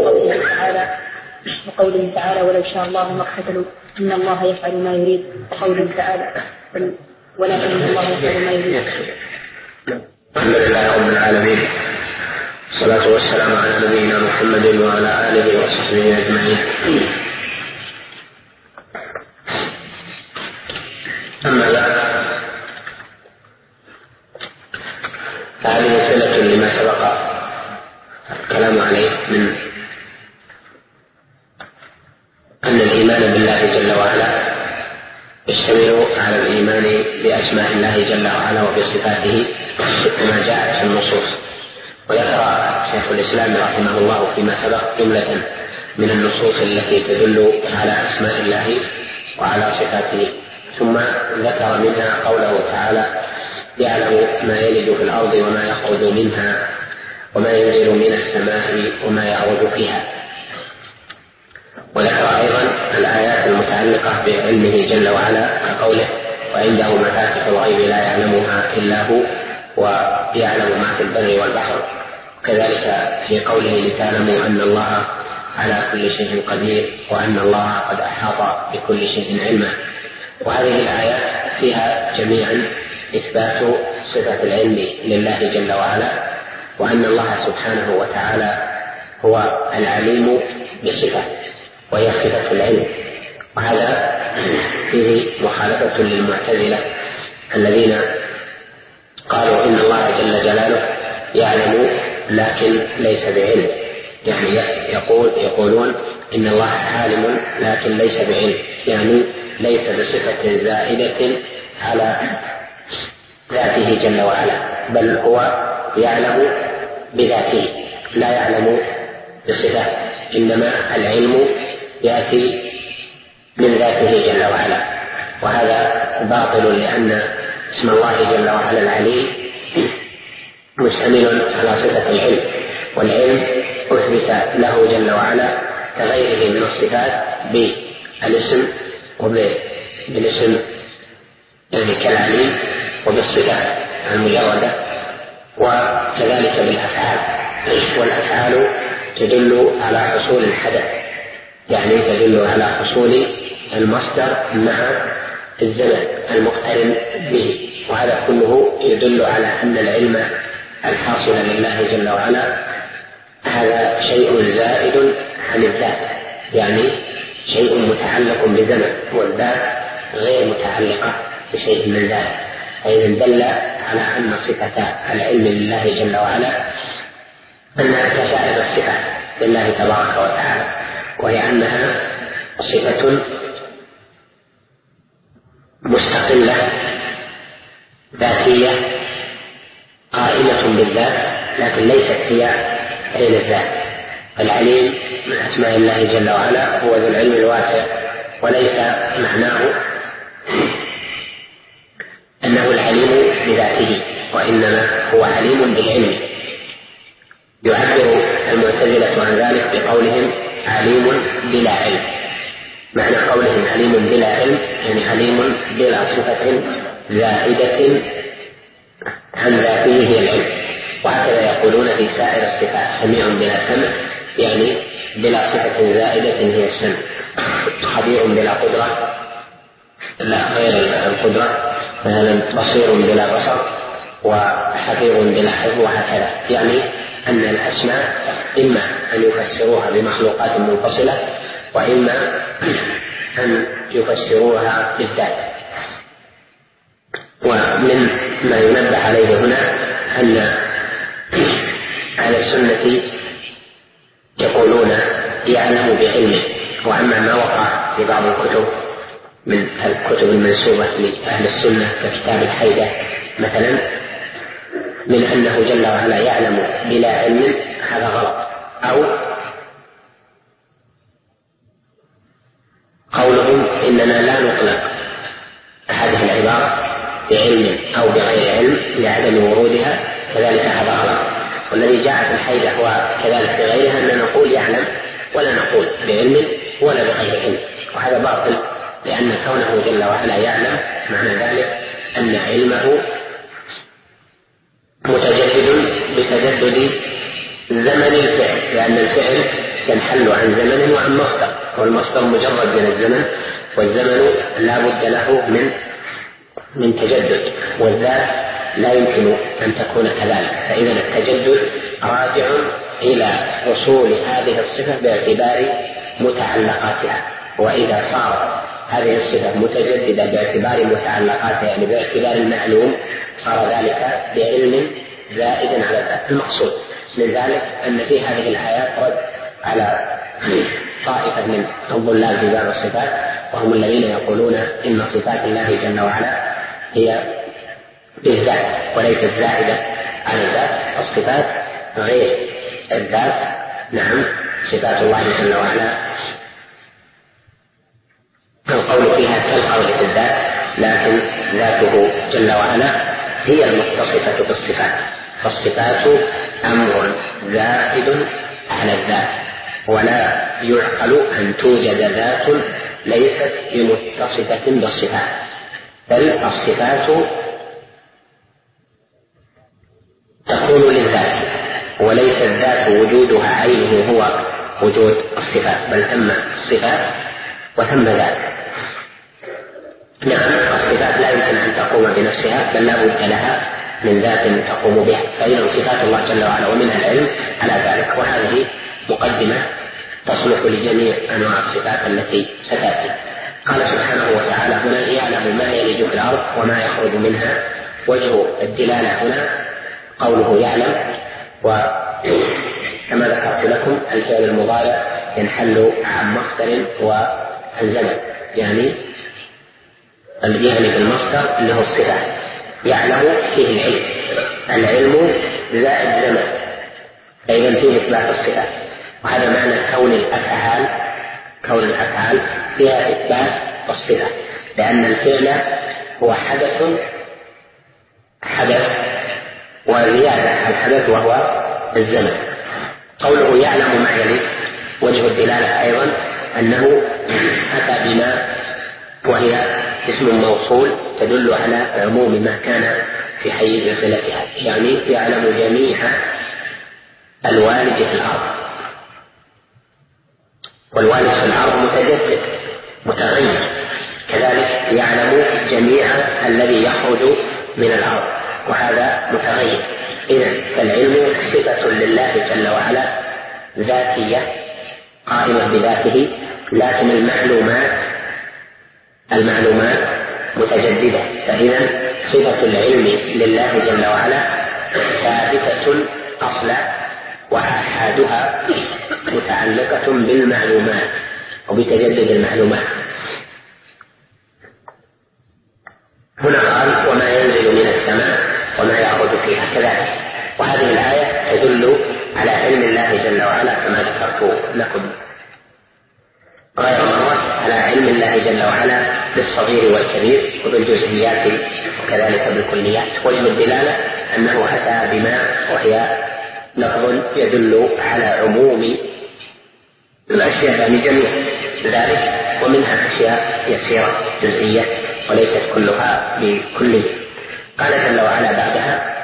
وقوله تعالى: ولو شاء الله ما اقتتلوا إن الله يفعل ما يريد. وقوله تعالى: ولكن الله يفعل ما يريد. الحمد لله رب العالمين، والصلاة والسلام على نبينا محمد وعلى آله وصحبه أجمعين. أما بعد، فهذه صلة لما سبق الكلام عليه من أن الإيمان بالله جل وعلا يشتمل على الإيمان بأسماء الله جل وعلا وبصفاته كما جاءت في النصوص. وذكر شيخ الإسلام رحمه الله فيما سبق جملة من النصوص التي تدل على أسماء الله وعلى صفاته، ثم ذكر منها قوله تعالى: يعلم ما يلج في الأرض وما يخرج منها وما ينزل من السماء وما يعرج فيها. وذكر أيضا الآيات المتعلقة بعلمه جل وعلا كقوله: وعنده مفاتح الغيب لا يعلمها إلا هو ويعلم ما في البر والبحر. كذلك في قوله: لتعلموا أن الله على كل شيء قدير وأن الله قد أحاط بكل شيء علما. وهذه الآيات فيها جميعا إثبات صفة العلم لله جل وعلا، وأن الله سبحانه وتعالى هو العليم بصفة وهي صفة العلم. وهذا فيه مخالفة للمعتزلة الذين قالوا إن الله جل جلاله يعلم لكن ليس بعلم، يعني يقولون إن الله عالم لكن ليس بعلم، يعني ليس بصفة زائدة على ذاته جل وعلا، بل هو يعلم بذاته لا يعلم بصفة، إنما العلم يأتي من ذاته جل وعلا. وهذا باطل، لأن اسم الله جل وعلا العليم مشتمل على صفة العلم، والعلم أثبت له جل وعلا كغيره من الصفات بالاسم وبالاسم يعني كالعليم، وبالصفات المجردة، وكذلك بالأفعال. والأفعال تدل على حصول الحدث، يعني تدل على حصول المصدر مع الزمن المقترن به، وهذا كله يدل على أن العلم الحاصل لله جل وعلا هذا شيء زائد عن الذات، يعني شيء متعلق بزمن، والذات غير متعلقة بشيء من ذلك. فإذا دل على أن صفة العلم لله جل وعلا أنها كسائر الصفات لله تبارك وتعالى، وهي أنها صفة مستقلة ذاتية قائمة بالذات، لكن ليست هي عين الذات. العليم من أسماء الله جل وعلا هو ذو العلم الواسع، وليس معناه أنه العليم بذاته، وإنما هو عليم بالعلم. يعبر المعتزلة عن ذلك بقولهم عليم بلا علم. معنى قولهم عليم بلا علم يعني عليم بلا صفة زائدة عن ذاته هي العلم. وهكذا يقولون في سائر الصفات سميع بلا سمع، يعني بلا صفة زائدة هي السمع، خبير بلا قدرة لا غير القدرة، بصير بلا بصر، وحفيظ بلا حفظ، وهكذا. يعني أن الأسماء إما أن يفسروها بمخلوقات منفصلة، وإما أن يفسروها بالذات. ومن ما ينبه عليه هنا أن أهل السنة يقولون يعلم بعلمه، وأما ما وقع في بعض الكتب من الكتب المنسوبة لأهل السنة ككتاب الحيدة مثلا من أنه جل وعلا يعلم بلا علم، هذا غلط. أو قولهم إننا لا نطلق هذه العبارة بعلم أو بغير علم لعدم ورودها، كذلك هذا غلط. والذي جاء في الحيدة وكذلك بغيرها أن نقول يعلم ولا نقول بعلم ولا بغير علم، وهذا باطل، لأن كونه جل وعلا يعلم معنى ذلك أن علمه متجدد بتجدد زمن الفعل، لأن الفعل ينحل عن زمن وعن مصدر، والمصدر مجرد من الزمن، والزمن لا بد له من تجدد، والذات لا يمكن أن تكون كذلك. فإذا التجدد راجع إلى وصول هذه الصفة باعتبار متعلقاتها، وإذا صارت هذه الصفة متجددة باعتبار متعلقاتها يعني باعتبار المعلوم، صار ذلك بعلم زائد على الذات. المقصود من ذلك أن في هذه الآيات رد على طائفة من الضلال في باب الصفات، وهم الذين يقولون إن صفات الله جل وعلا هي بالذات وليست زائدة عن الذات. الصفات غير الذات، نعم صفات الله جل وعلا القول فيها كالقول في الذات، لكن ذاته جل وعلا هي المتصفة بالصفات. فالصفات أمر زائد على الذات، ولا يعقل أن توجد ذات ليست بمتصفة بالصفات، بل الصفات تكون للذات، وليس الذات وجودها عينه هو وجود الصفات، بل ثم الصفات وثم ذات. نعم الصفات لا يمكن أن تقوم بنفسها، بل لا بد لها من ذات تقوم بها. فإذا صفات الله جل وعلا ومنها العلم على ذلك، وهذه مقدمة تصلح لجميع أنواع الصفات التي ستأتي. قال سبحانه وتعالى هنا يعلم ما يلج في الأرض وما يخرج منها. وجه الدلالة هنا قوله يعلم، وكما ذكرت لكم الفعل المضارع ينحل عن مصدر وعن زمن، يعني بالمصدر اللي هو الصفة. يعلم فيه العلم، العلم زائد زمن، فإذا فيه إثبات الصفة. وهذا معنى كون الأفعال فيها إثبات الصفة، لأن الفعل هو حدث وزيادة الحدث وهو الزمن. قوله يعلم ما يلي وجه الدلالة أيضا أنه أتى بما وهي اسم موصول تدل على عموم ما كان في حيز صلتها، يعني يعلم جميع الوالد في الأرض، والوالد في الأرض متجدد متغير، كذلك يعلم جميع الذي يخرج من الأرض وهذا متغير. إذن فالعلم صفة لله جل وعلا ذاتية قائمة بذاته، لكن المعلومات متجددة. فإذا صفة العلم لله جل وعلا ثابتة أصلا، وآحادها متعلقة بالمعلومات وبتجدد المعلومات. هنا قال وما ينزل من السماء وما يعرج فيها كذلك، وهذه الآية تدل على علم الله جل وعلا كما ذكرت لكم غير مرة، على علم الله جل وعلا بالصغير والكبير وبالجزئيات وكذلك بالكليات. وجه الدلالة أنه أتى بما وهي لفظ يدل على عموم الأشياء يعني جميع ذلك، ومنها أشياء يسيرة جزئية وليست كلها بكلية. قال جل وعلا بعدها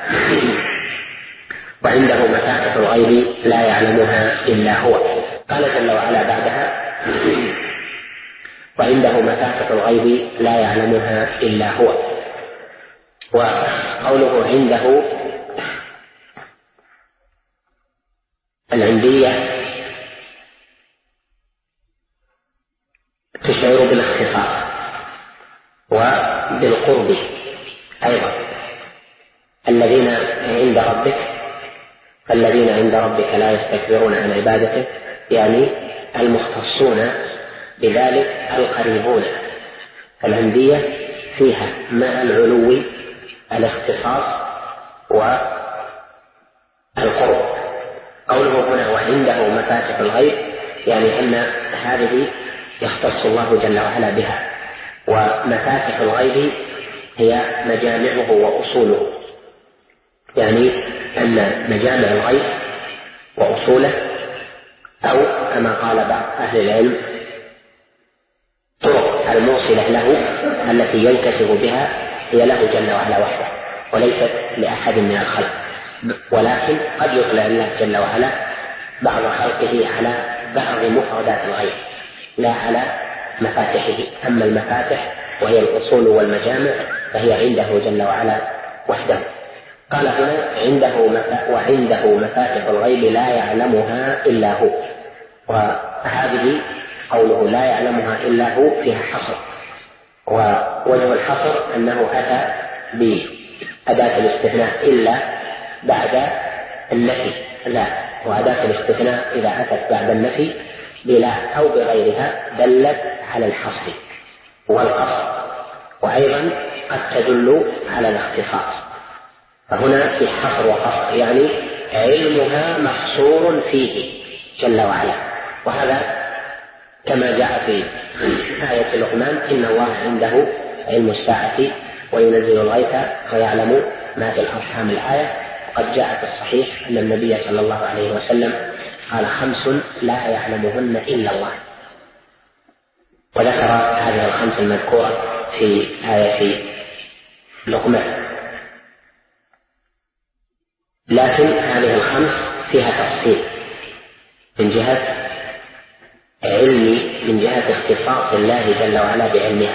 وعنده مفاتح الغيب لا يعلمها إلا هو. قال جل وعلا بعدها وعنده مفاتح الغيب لا يعلمها إلا هو. وقوله عنده العندية تشعر بالاختصاص وبالقرب أيضا. الذين عند ربك فالذين عند ربك لا يستكبرون عن عبادته، يعني المختصون بذلك القريبون. العندية فيها مع العلو الاختصاص والقرب. قوله هنا وعنده مفاتح الغيب يعني أن هذه يختص الله جل وعلا بها، ومفاتح الغيب هي مجامعه وأصوله، يعني أن مجامع الغيب وأصوله أو كما قال بعض أهل العلم طرق الموصلة له التي ينكشف بها هي له جل وعلا وحده وليست لأحد من الخلق، ولكن قد يطلع الله جل وعلا بعض خلقه على بعض مفردات الغيب لا على مفاتحه. أما المفاتح وهي الأصول والمجامع فهي عنده جل وعلا وحده. قال هنا وعنده مفاتح الغيب لا يعلمها إلا هو، وهذه قوله لا يعلمها إلا هو فيها حصر، ووجه الحصر أنه أتى بأداة الاستثناء إلا بعد النفي، لا، وأداة الاستثناء إذا أتت بعد النفي بلا أو بغيرها دلت على الحصر والقصر، وأيضا قد تدل على الاختصاص. فهنا في حصر وقصر يعني علمها محصور فيه جل وعلا، وهذا كما جاء في آية لقمان إن الله عنده علم الساعة وينزل الغيث ويعلم ما في الأرحام الآية. وقد جاء في الصحيح أن النبي صلى الله عليه وسلم قال 5 لا يعلمهن إلا الله، وذكر هذه ال5 المذكورة في آية لقمان. لكن هذه ال5 فيها تفصيل من جهة علمي، من جهة اختصاص الله جل وعلا بعلمها.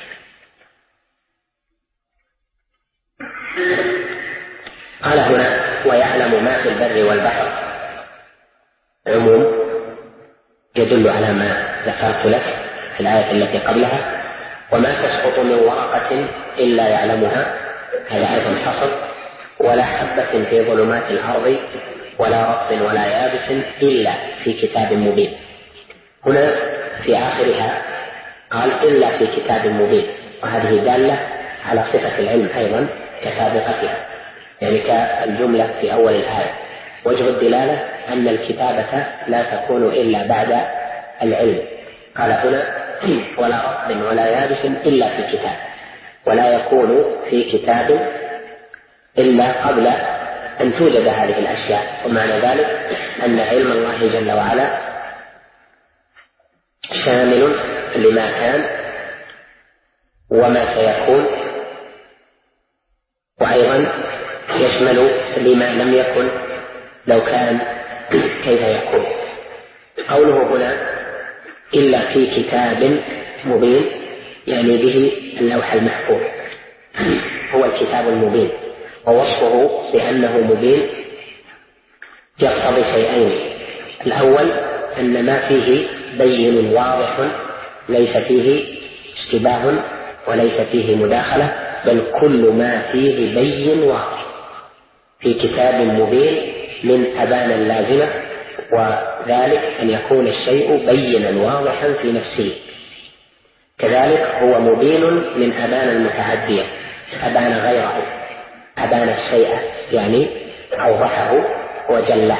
قال هنا ويعلم ما في البر والبحر، عموم يدل على ما ذكرت لك في الآية التي قبلها، وما تسقط من ورقة إلا يعلمها، هذا أيضا حصر، ولا حبة في ظلمات الأرض ولا رطب ولا يابس إلا في كتاب مبين. هنا في آخرها قال إلا في كتاب مبين، وهذه دالة على صفة العلم أيضا كسابقتها، يعني كالجملة في أول الآية. وجه الدلالة أن الكتابة لا تكون إلا بعد العلم. قال هنا ولا رطب ولا يابس إلا في كتاب، ولا يكون في كتاب إلا قبل أن توجد هذه الأشياء. ومعنى ذلك أن علم الله جل وعلا شامل لما كان وما سيكون، وأيضا يشمل لما لم يكن لو كان كيف يكون. قوله هنا إلا في كتاب مبين، يعني به اللوح المحفوظ، هو الكتاب المبين. ووصفه بأنه مبين يقتضي شيئين: الأول أن ما فيه بين واضح، ليس فيه اشتباه وليس فيه مداخلة، بل كل ما فيه بين واضح في كتاب مبين من أبان اللازمة، وذلك أن يكون الشيء بينا واضحا في نفسه. كذلك هو مبين من أبان المتعدية، أبان غيره، أبان الشيء يعني أوضحه وجله.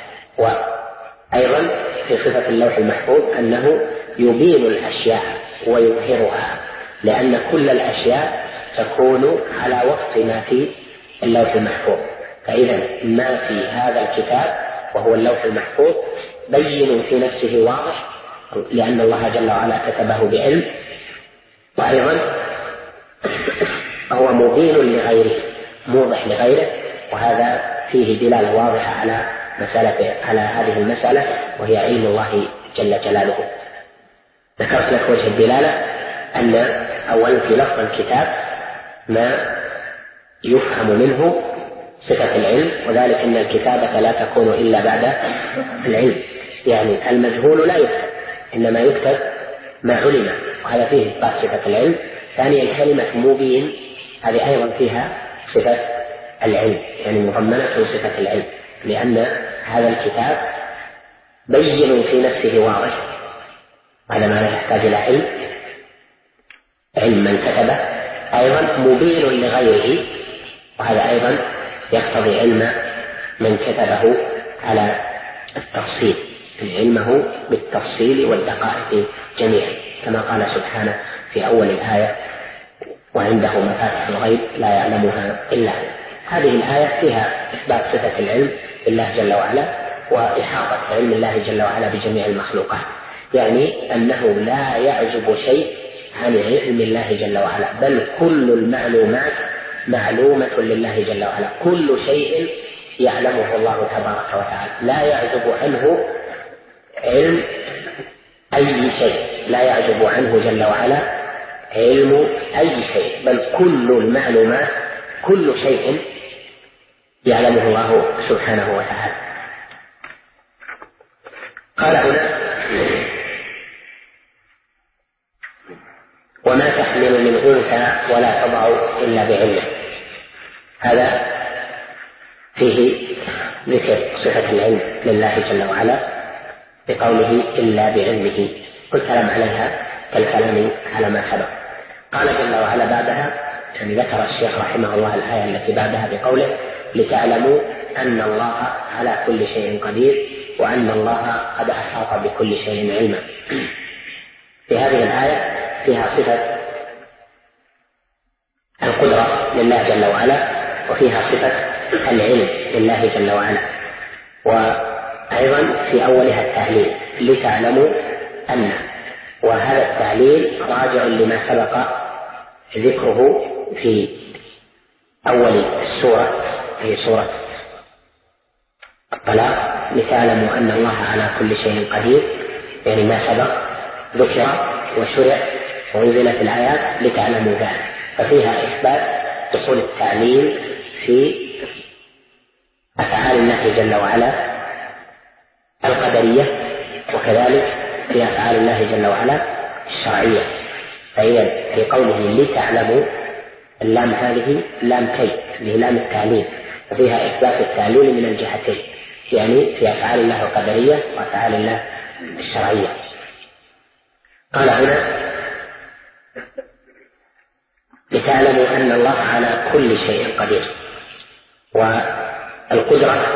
وأيضا في صفة اللوح المحفوظ أنه يبين الأشياء ويظهرها، لأن كل الأشياء تكون على وفق ما في اللوح المحفوظ. فإذا ما في هذا الكتاب وهو اللوح المحفوظ بين في نفسه واضح، لأن الله جل وعلا كتبه بعلم، وأيضا هو مبين لغيره، موضح لغيره، وهذا فيه دلالة واضحة على هذه المسألة، وهي علم الله جل جلاله. ذكرت لك وجه الدلالة أن أولا في لفظ الكتاب ما يفهم منه صفة العلم، وذلك أن الكتابة لا تكون إلا بعد العلم، يعني المجهول لا يكتب، إنما يكتب ما علم، وهذا فيه إثبات صفة العلم. ثانيا كلمة مبين هذه أيضا فيها صفة العلم، يعني مضمنة صفة العلم، لأن هذا الكتاب بين في نفسه واضح، هذا ما يحتاج إلى علم من كتبه. أيضا مبين لغيره، وهذا أيضا يقتضي علم من كتبه على التفصيل، علمه بالتفصيل والدقائق جميعا، كما قال سبحانه في أول الآية: وعنده مفاتح الغيب لا يعلمها إلا هو. هذه الآية فيها إثبات صفة العلم لله جل وعلا، وإحاطة علم الله جل وعلا بجميع المخلوقات، يعني أنه لا يعزب شيء عن علم الله جل وعلا، بل كل المعلومات معلومة لله جل وعلا، كل شيء يعلمه الله تبارك وتعالى، لا يعزب عنه علم أي شيء، لا يعزب عنه جل وعلا علم أي شيء، بل كل المعلومات كل شيء يعلمه الله سبحانه وتعالى. قال هنا: وما تحمل من أنثى ولا تضع إلا بعلمه. هذا فيه ذكر صفة العلم لله جل وعلا بقوله إلا بعلمه، والكلام عليها كالكلام على ما سبق. قال جل وعلا بعدها، يعني ذكر الشيخ رحمه الله الآية التي بعدها بقوله: لتعلموا أن الله على كل شيء قدير وأن الله قد أحاط بكل شيء علما. في هذه الآية فيها صفة القدرة لله جل وعلا، وفيها صفة العلم لله جل وعلا، وأيضا في أولها التعليل: لتعلموا أن، وهذا التعليل راجع لما سبق ذكره في أول السورة، في سورة الطلاق: لتعلموا أن الله على كل شيء قدير، يعني ما سبق ذكر وشرع وأنزلت الآيات لتعلموا ذلك، ففيها إثبات دخول التعليل في أفعال الله جل وعلا القدرية، وكذلك في أفعال الله جل وعلا الشرعية. فإذا في قوله لتعلموا، اللام هذه لام كي، اللي لام التعليل، وفيها إثبات التعليل من الجهتين، يعني في أفعال الله القدرية وأفعال الله الشرعية. قال هنا: لتعلموا أن الله على كل شيء قدير. والقدرة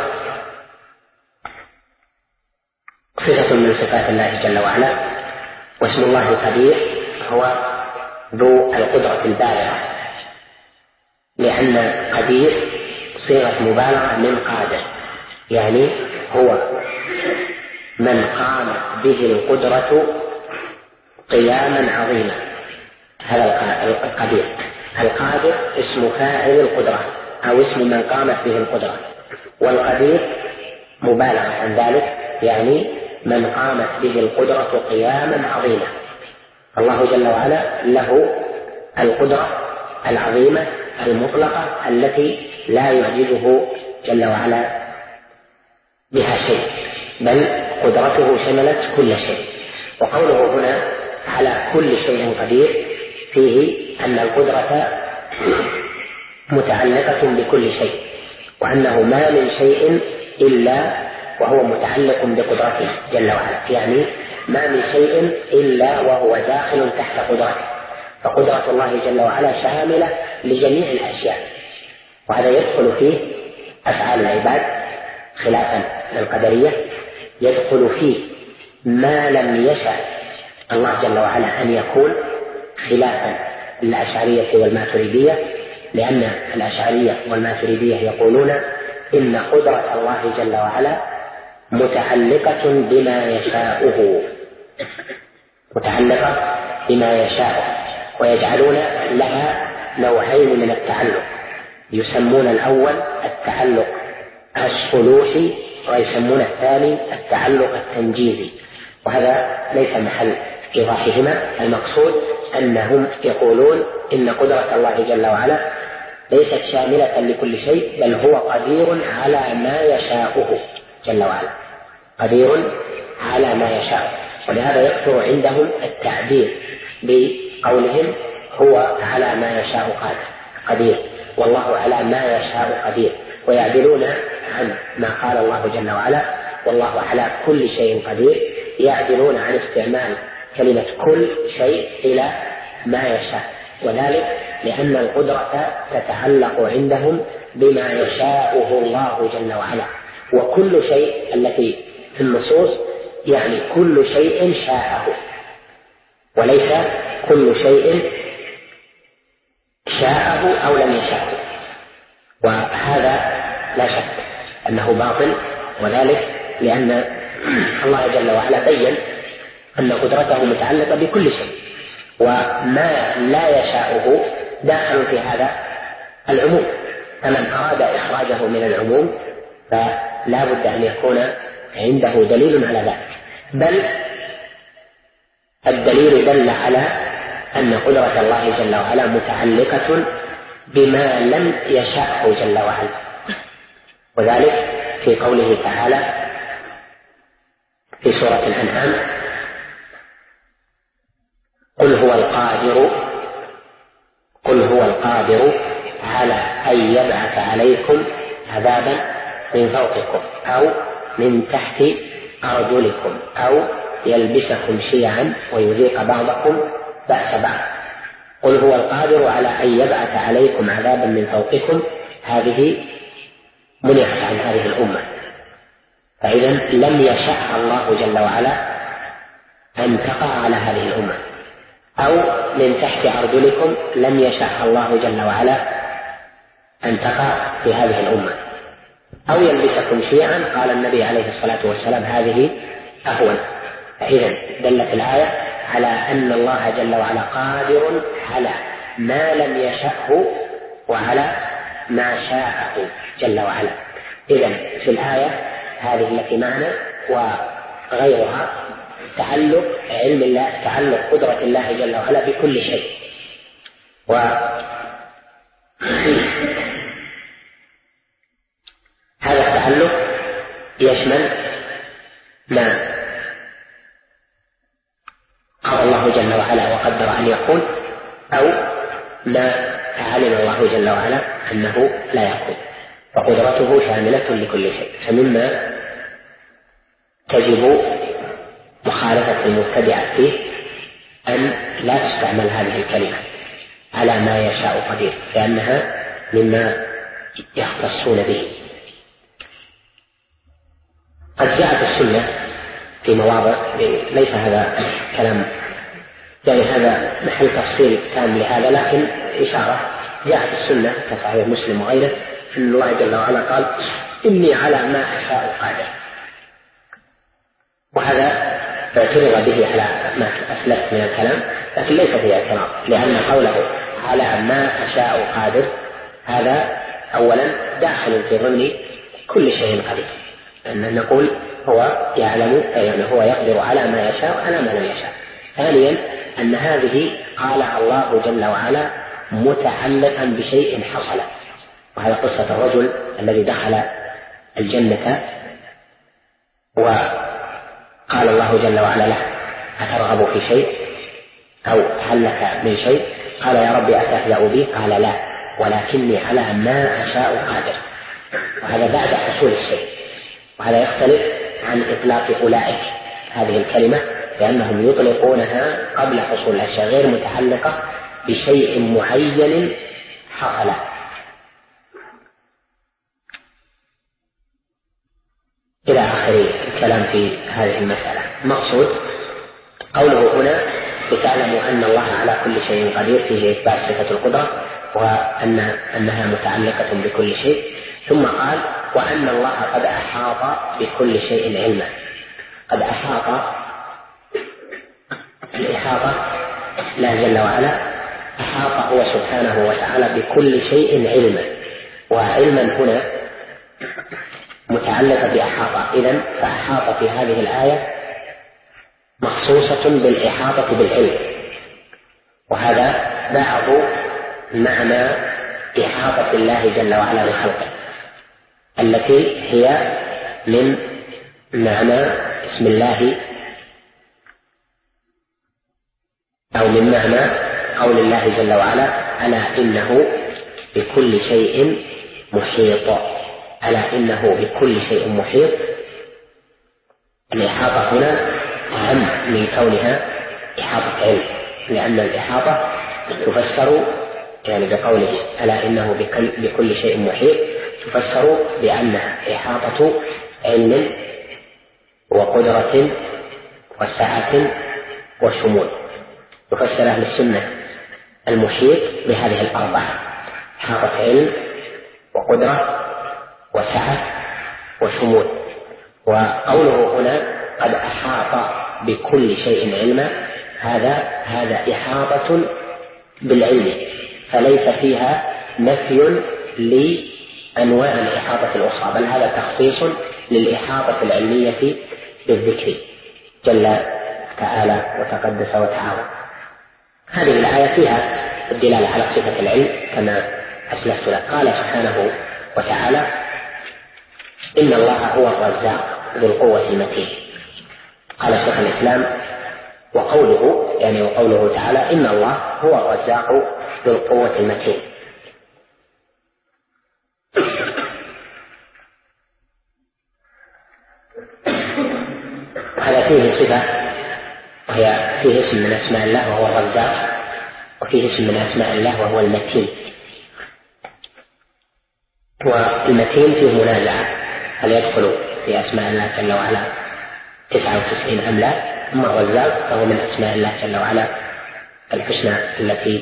صفة من صفات الله جل وعلا، واسم الله قدير هو ذو القدرة البالغة، لأن قدير صيغة مبالغة من قادر، يعني هو من قامت به القدرة قياما عظيما، هذا القدير. القادر اسم فاعل القدرة أو اسم من قامت به القدرة، والقدير مبالغة عن ذلك، يعني من قامت به القدرة قياما عظيما. الله جل وعلا له القدرة العظيمة المطلقة التي لا يعجزه جل وعلا بها شيء، بل قدرته شملت كل شيء. وقوله هنا على كل شيء قدير فيه أن القدرة متعلقة بكل شيء، وأنه ما من شيء إلا وهو متعلق بقدرته جل وعلا، يعني ما من شيء إلا وهو داخل تحت قدرته، فقدرة الله جل وعلا شاملة لجميع الأشياء. وهذا يدخل فيه أفعال العباد خلافا للقدرية، يدخل فيه ما لم يشاء الله جل وعلا أن يكون خلافا للأشعرية والماتريدية، لأن الأشعرية والماتريدية يقولون إن قدرة الله جل وعلا متعلقة بما يشاءه، متعلقة بما يشاء، ويجعلون لها نوعين من التعلق، يسمون الأول التعلق الصلوحي ويسمون الثاني التعلق التنجيزي، وهذا ليس محل إيضاحهما. المقصود أنهم يقولون إن قدرة الله جل وعلا ليست شاملة لكل شيء، بل هو قدير على ما يشاءه جل وعلا، قدير على ما يشاء. ولهذا يكثر عندهم التعبير بقولهم هو على ما يشاء قدير، والله على ما يشاء قدير، ويعدلون عن ما قال الله جل وعلا والله على كل شيء قدير، يعدلون عن استعمال كلمة كل شيء إلى ما يشاء، وذلك لأن القدرة تتعلق عندهم بما يشاءه الله جل وعلا. وكل شيء التي في النصوص يعني كل شيء شاءه، وليس كل شيء شاءه أو لم يشاءه، وهذا لا شك أنه باطل، وذلك لأن الله جل وعلا بين أن قدرته متعلقة بكل شيء، وما لا يشاءه داخل في هذا العموم، فمن أراد إخراجه من العموم فلا بد أن يكون عنده دليل على ذلك، بل الدليل دل على أن قدرة الله جل وعلا متعلقة بما لم يشاءه جل وعلا، وذلك في قوله تعالى في سورة الأنعام قل هو القادر على أن يبعث عليكم عذابا من فوقكم أو من تحت أرجلكم أو يلبسكم شيعا ويذيق بعضكم بأس بعض. قل هو القادر على أن يبعث عليكم عذابا من فوقكم، هذه منعت عن هذه الأمة، فإذا لم يشاء الله جل وعلا أن تقع على هذه الأمة. أو من تحت أرجلكم، لم يشاء الله جل وعلا أن تقع في هذه الأمة. أو يلبسكم شيعا، قال النبي عليه الصلاة والسلام هذه أهون. فإذا دلت الآية على أن الله جل وعلا قادر على ما لم يشأه وعلى ما شاءه جل وعلا. إذن في الآية هذه التي معنا وغيرها تعلق علم الله، تعلق قدرة الله جل وعلا بكل شيء، هذا التعلق يشمل ما قال الله جل وعلا وقدر أن يكون، أو ما علم الله جل وعلا أنه لا يكون، فقدرته شاملة لكل شيء. فمما تجب مخالفة المبتدعة فيه أن لا تستعمل هذه الكلمة على ما يشاء قدير، لأنها مما يختصون به. قد جاءت السنة في مواضع، ليس هذا كلام يعني هذا محل تفصيل تام لهذا، لكن إشارة، جاءت السنة كصحيح مسلم وغيره أن الله جل وعلا قال إني على ما أشاء قادر، وهذا اعترض به على ما أسلفت من الكلام، لكن ليس فيه اعتراض، لأن قوله على ما أشاء قادر هذا أولا داخل في ضمن كل شيء قدير، أن نقول هو يعلم، يعني هو يقدر على ما يشاء وعلى ما لم يشاء. ثانيا أن هذه قالها الله جل وعلا متعلقا بشيء حصل، وهذا قصة الرجل الذي دخل الجنة وقال الله جل وعلا له: أترغب في شيء أو هل لك من شيء؟ قال: يا ربي أتهزأ بي؟ قال: لا، ولكني على ما أشاء قادر. وهذا بعد حصول الشيء، وهذا يختلف عن إطلاق أولئك هذه الكلمة، لأنهم يطلقونها قبل حصول الأشياء، غير متعلقة بشيء معين حصل. إلى آخر الكلام في هذه المسألة. مقصود قوله هنا: لتعلموا أن الله على كل شيء قدير، فيه إثبات صفة القدرة وأنها متعلقة بكل شيء. ثم قال: وأن الله قد أحاط بكل شيء علما. قد أحاط، الإحاطة لا جل وعلا أحاط هو سبحانه وتعالى بكل شيء علما، وعلما هنا متعلقة بأحاطة. إذن فأحاط في هذه الآية مخصوصة بالإحاطة بالعلم، وهذا بعض معنى إحاطة الله جل وعلا بخلقه، التي هي من معنى اسم الله أو من معنى قول الله جل وعلا: ألا إنه بكل شيء محيط. ألا إنه بكل شيء محيط. الإحاطة هنا أهم من كونها إحاطة علم، لأن الإحاطة تفسر يعني بقوله ألا إنه بكل شيء محيط، تفسر بأنها إحاطة علم وقدرة وسعة وشمول. يفسر أهل السنة المحيط بهذه الأربعة: إحاطة علم وقدرة وسعة وشمول. وقوله هنا قد أحاط بكل شيء علما، هذا إحاطة بالعلم، فليس فيها نفي لأنواع الإحاطة الأخرى، بل هذا تخصيص للإحاطة العلمية بالذكر جل تعالى وتقدس وتعالى. هذه الآية فيها الدلالة على صفة العلم كما أسلفت لك. قال سبحانه وتعالى: إن الله هو الرزاق ذو القوة المتين. قال شيخ الإسلام: وقوله تعالى: إن الله هو الرزاق ذو القوة المتين. هذا فيه صفة، وهي فيه اسم من أسماء الله وهو الرزاق، وفيه اسم من أسماء الله وهو المتين. والمتين فيه منازعة هل يدخل في أسماء الله جل وعلا 99 أم لا. أما الرزاق فهو من أسماء الله جل وعلا الحسنى، التي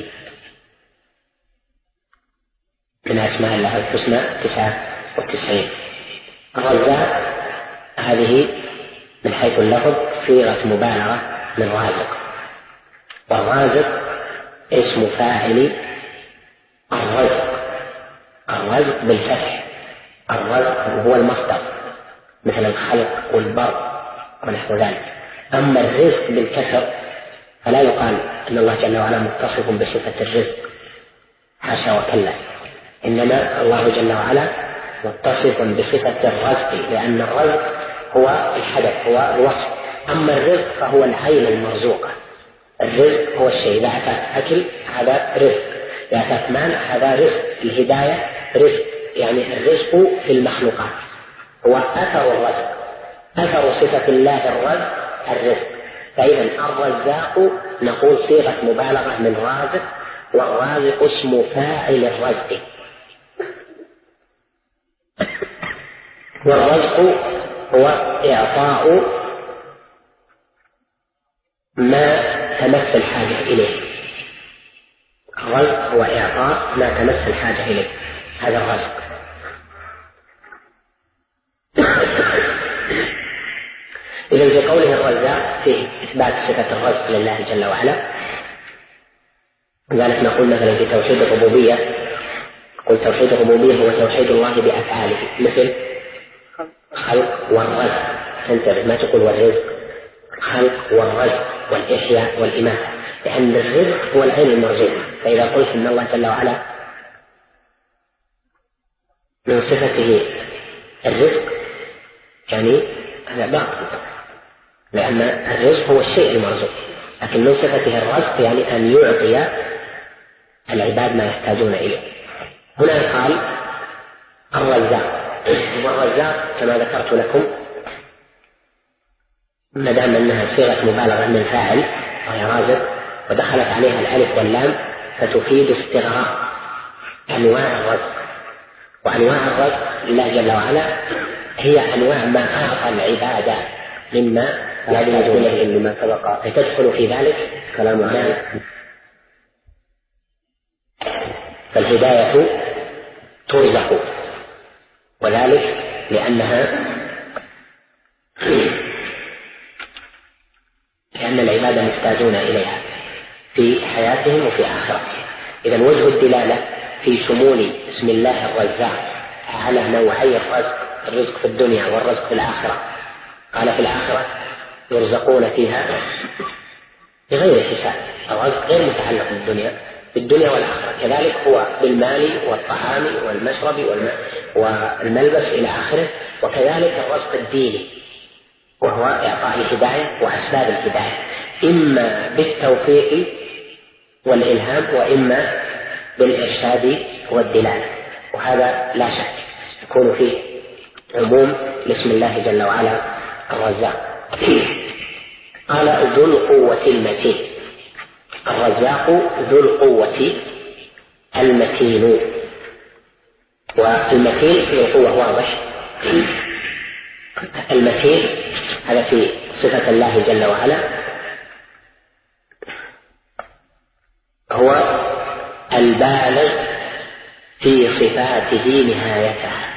من أسماء الله الحسنى 99. الرزاق هذه من حيث اللفظ صيغة مبالغة من رازق، والرازق اسم فاعل الرزق. الرزق بالفتح، الرزق هو المصدر مثل الخلق والبر ونحو ذلك. أما الرزق بالكسر فلا يقال أن الله جل وعلا متصف بصفة الرزق، حاشا وكلا، إنما الله جل وعلا متصف بصفة الرزق، لأن الرزق هو الحدث، هو الوصف. أما الرزق فهو العين المرزوقة. الرزق هو الشيء، إذا أتاك أكل هذا رزق، إذا أتاك مال هذا رزق. الهداية رزق، يعني الرزق في المخلوقات هو أثر الرزق، أثر صفة الله الرزق. فإذا الرزاق نقول صيغة مبالغة من رازق، والرازق اسم فاعل الرزق. والرزق هو إعطاء ما تمس الحاجة إليه. الرزق هو إعطاء ما تمس الحاجة إليه، هذا الرزق. إذن في قوله الرزاق فيه إثبات صفة الرزق لله جل وعلا. لذلك نقول مثلا في توحيد الربوبية، قل توحيد الربوبية هو توحيد الله بأفعاله، مثل خلق والرزق. تنتبه، ما تقول والرزق، الخلق والرزق والإحياء والإماتة، لأن الرزق هو العين المرزوقة. فإذا قلت إن الله جل وعلا من صفته الرزق يعني هذا باطل، لأن الرزق هو الشيء المرزوق، لكن من صفته الرزق يعني أن يعطي العباد ما يحتاجون إليه. هنا قال الرزاق، والرزاق كما ذكرت لكم ما دام أنها صيغة مبالغة من فاعل وهي رازق ودخلت عليها الألف واللام فتفيد استغراق أنواع الرزق. وأنواع الرزق لله جل وعلا هي أنواع ما أعطى العبادة مما لا يجوز لما سبق، فتدخل في ذلك كلام الله. فالهداية ترزق، وذلك لأن العباد محتاجون إليها في حياتهم وفي آخرتهم. إذن وجه الدلالة في شمول اسم الله الرزاق على نوعي الرزق في الدنيا والرزق في الآخرة. قال في الآخرة يرزقون فيها بغير حساب، الرزق غير متعلق بالدنيا والآخرة، كذلك هو بالمال والطعام والمشرب والملبس إلى آخره، وكذلك الرزق الديني وهو إعطاء الهداية وأسباب الهداية، إما بالتوفيق والإلهام وإما بالإرشاد والدلالة، وهذا لا شك يكون فيه عموم لاسم الله جل وعلا الرزاق. قال ذو القوة المتين، الرزاق ذو القوة المتين، والمتين في القوة واضح، المتين هذا في صفة الله جل وعلا هو البالغ في صفاته نهايتها.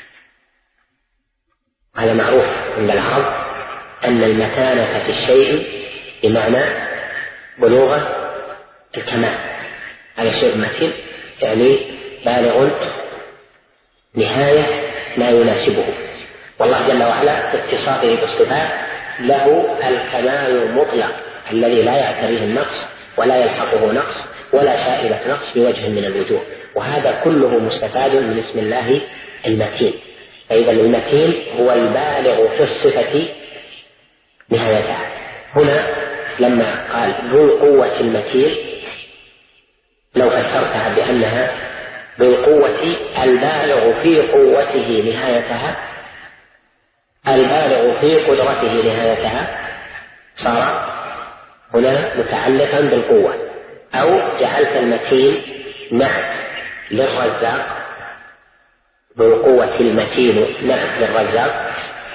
هذا معروف عند العرب أن المتانة في الشيء بمعنى بلوغ الكمال، هذا شيء متين يعني بالغ نهاية لا يناسبه. والله جل وعلا في اتصافه بالصفات له الكمال المطلق الذي لا يعتريه النقص ولا يلحقه نقص ولا شائبة نقص بوجه من الوجوه، وهذا كله مستفاد من اسم الله المتين. فإذا المتين هو البالغ في الصفة نهايتها. هنا لما قال ذو القوة المتين لو فسرتها بأنها بالقوة البالغ في قوته نهايتها، البالغ في قدرته نهايتها، صار هنا متعلقا بالقوة. أو جعلت المتين نعت للرزاق، بالقوة المتين نعت للرزاق،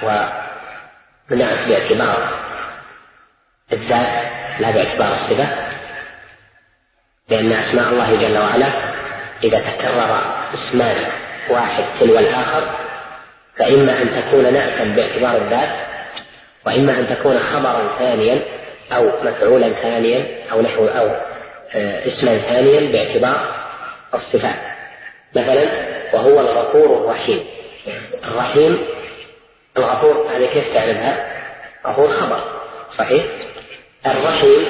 ونعت باعتبار الذات لا باعتبار الصفة، لأن أسماء الله جل وعلا إذا تكرر اسمان واحد تلو الآخر فإما أن تكون نعتا باعتبار الذات، وإما أن تكون خبرا ثانيا أو مفعولا ثانيا أو نحو أو اسما ثانيا باعتبار الصفات. مثلا وهو الغفور الرحيم، الرحيم الغفور هذا كيف تعرفها؟ غفور خبر صحيح، الرحيم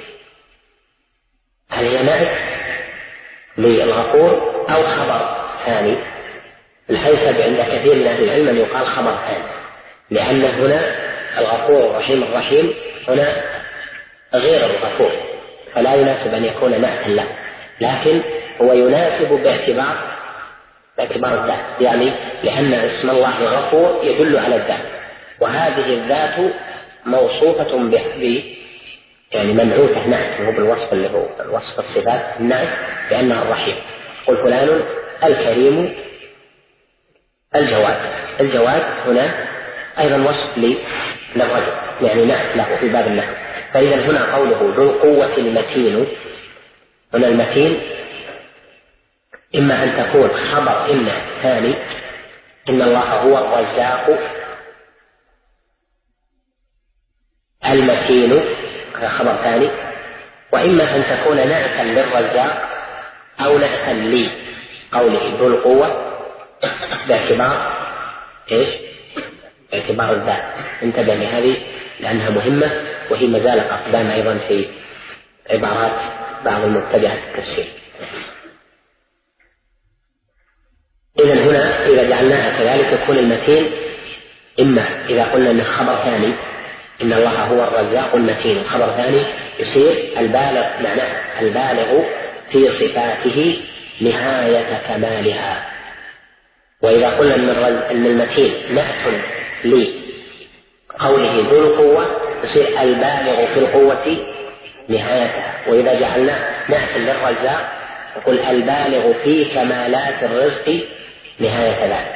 هل هي نعت للغفور أو خبر ثاني؟ الحيث عند كثير من أهل العلم أن يقال خبر ثاني، لأن هنا الغفور الرحيم الرحيم هنا غير الغفور، فلا يناسب أن يكون نعتا له، لكن هو يناسب باعتبار الذات، يعني لأن اسم الله غفور يدل على الذات، وهذه الذات موصوفة يعني منعوتة نعت، وهو بالوصف اللي هو الوصف الصفات النعت بأنها الرحيم. قل فلان الكريم الجواد، الجواد هنا أيضا وصف للرجل يعني نعت له في باب النحو. فإذا هنا قوله ذو القوة المتين، هنا المتين إما أن تكون خبر إن ثاني إن الله هو الرزاق المتين، هذا خبر ثاني، وإما أن تكون نعتا للرزاق أو نعتا لي قوله ذو القوة باعتبار إيش؟ اعتبار الذات. انتبه لهذه لأنها مهمة، وهي مزالق أقدام أيضا في عبارات بعض المبتدعة في التفسير. إذن هنا إذا جعلناها كذلك يكون المتين إما إذا قلنا أنه خبر ثاني إن الله هو الرزاق المتين، خبر ثاني يصير البالغ في صفاته نهاية كمالها. وإذا قلنا أن المتين نأت لقوله ذو القوة يصير البالغ في القوة نهايتها. وإذا جعلنا نأت للرزاق نقول البالغ في كمالات الرزق نهاية ذلك.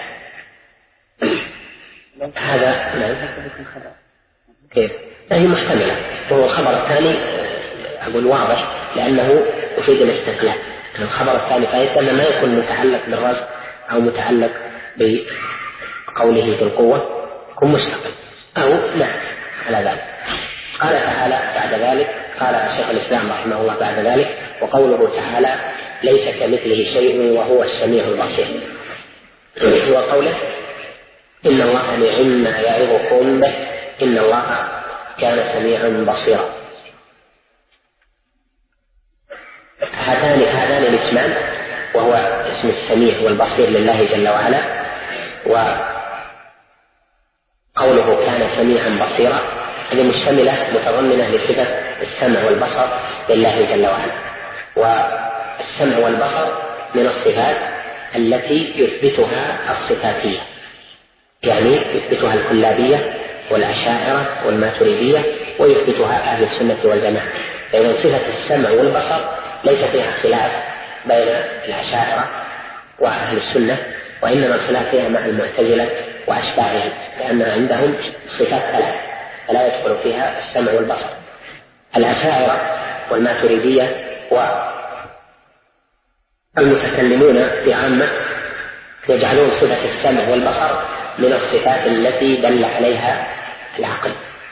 هذا كيف؟ هي محتملة، وهو الخبر الثاني أقول واضح لأنه يفيد الاستقلال. الخبر الثاني فإنما ما يكون متعلق بالرزق أو متعلق بقوله في القوة، يكون مستقل أو نعم على ذلك. قال تعالى بعد ذلك، قال شيخ الإسلام رحمه الله بعد ذلك: وقوله تعالى ليس كمثله شيء وهو السميع البصير. وقوله إن الله نعم ما يعظكم به إن الله كان سميعا بصيرا. هذان الاسمان، وهو اسم السميع والبصير لله جل وعلا، وقوله كان سميعا بصيرا، هذه مشتملة متضمنة لصفة السمع والبصر لله جل وعلا. والسمع والبصر من الصفات التي يثبتها الصفاتية، يعني يثبتها الكلابية والأشاعرة والماتريدية، ويثبتها أهل السنة والجماعة. لأن صفة السمع والبصر ليس فيها خلاف بين الأشاعرة وأهل السنة، وإنما الخلاف فيها مع المعتزلة وأشباههم، لأن عندهم صفات ثلاث فلا يدخل فيها السمع والبصر. الأشاعرة والماتريدية والمتكلمون بعامة يجعلون صفة السمع والبصر من الصفات التي دل عليها العقل،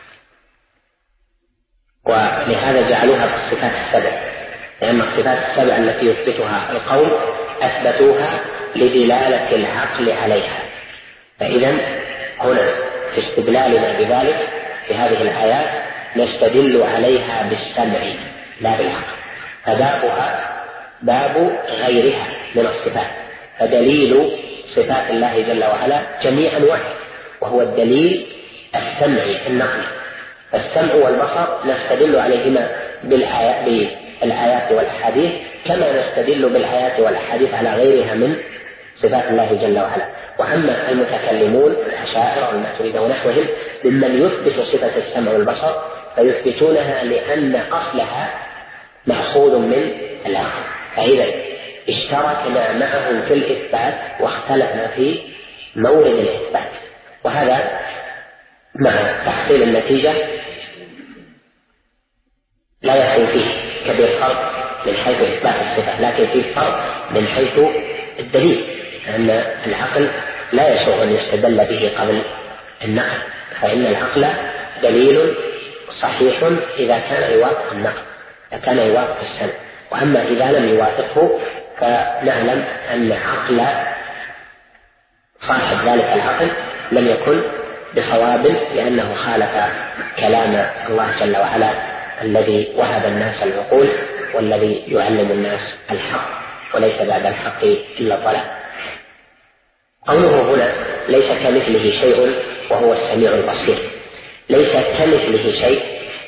ولهذا جعلوها في الصفات السبع، لأن الصفات السبع التي يثبتها القول أثبتوها لدلالة العقل عليها. فإذا هنا في استدلالنا بذلك في هذه الآيات نستدل عليها بالسمع لا بالعقل، فبابها باب غيرها من الصفات. فدليل صفات الله جل وعلا جميعا واحد، وهو الدليل السمعي النقلي. فالسمع والبصر نستدل عليهما بالآيات والأحاديث، كما نستدل بالآيات والأحاديث على غيرها من صفات الله جل وعلا. وأما المتكلمون الأشاعرة والماتريدية ونحوهم ممن يثبت صفة السمع والبصر فيثبتونها لأن أصلها مأخوذ من العقل، فإذا اشتركنا معهم في الإثبات واختلفنا في مورد الإثبات، وهذا مع تحصيل النتيجة لا يكون فيه كبير فرق من حيث إثبات الصفة، لكن فيه فرق من حيث الدليل، أن العقل لا يسوغ أن يستدل به قبل النقل، فإن العقل دليل صحيح إذا كان يوافق النقل، إذا كان يوافق السمع. وأما إذا لم يوافقه فنعلم أن عقل صاحب ذلك العقل لم يكن بصواب، لأنه خالف كلام الله جل وعلا الذي وهب الناس العقول والذي يعلم الناس الحق، وليس بعد الحق إلا الضلال. قوله هنا ليس كمثله شيء وهو السميع البصير، ليس كمثله شيء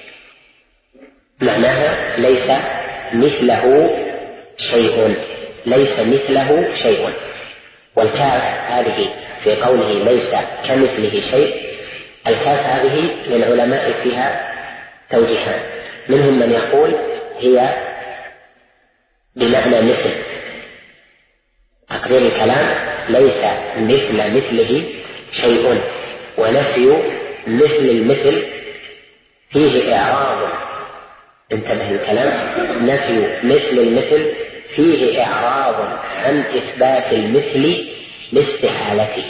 معناها ليس مثله شيء، ليس مثله شيء. والكاف هذه في قوله ليس كمثله شيء، الكاف هذه للعلماء فيها توجيهان، منهم من يقول هي بمعنى مثل، تقدير الكلام ليس مثله شيء، ونفي مثل المثل فيه إعراض. انتبه الكلام، نفي مثل المثل فيه إعراض عن إثبات المثل لاستحالته.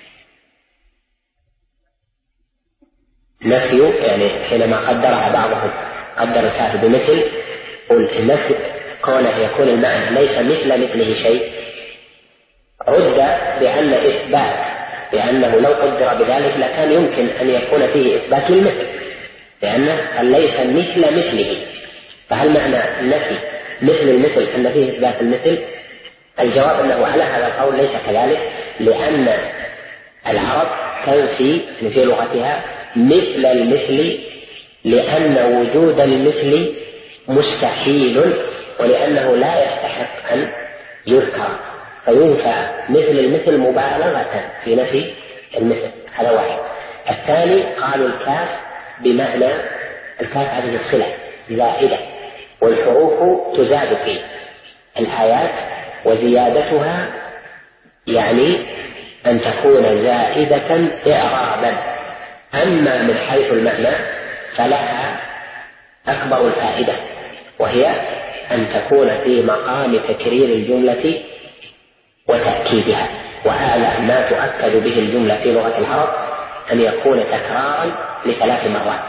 نفي يعني حينما قدرها بعضهم قدر الكاف بمثل، قل النفي كونه يكون المعنى ليس مثله شيء، رد بأن إثبات لأنه لو قدر بذلك لكان يمكن أن يكون فيه إثبات المثل، لأنه ليس مثل مثله. فهل معنى النفي مثل المثل أن فيه إثبات المثل؟ الجواب أنه على هذا القول ليس كذلك، لأن العرب تنفي في لغتها مثل المثل، لأن وجود المثل مستحيل ولأنه لا يستحق أن يذكر، فينفى مثل المثل مبالغة في نفي المثل. هذا واحد. الثاني قالوا الكاف بمعنى الكاف هذه الصلة زائدة، والحروف تزاد في الآيات، وزيادتها يعني أن تكون زائدة إعرابا. أما من حيث المعنى فلها أكبر الفائدة، وهي أن تكون في مقام تكرير الجملة وتأكيدها، وهذا ما تؤكد به الجملة في لغة العرب أن يكون تكرارا ل3 مرات.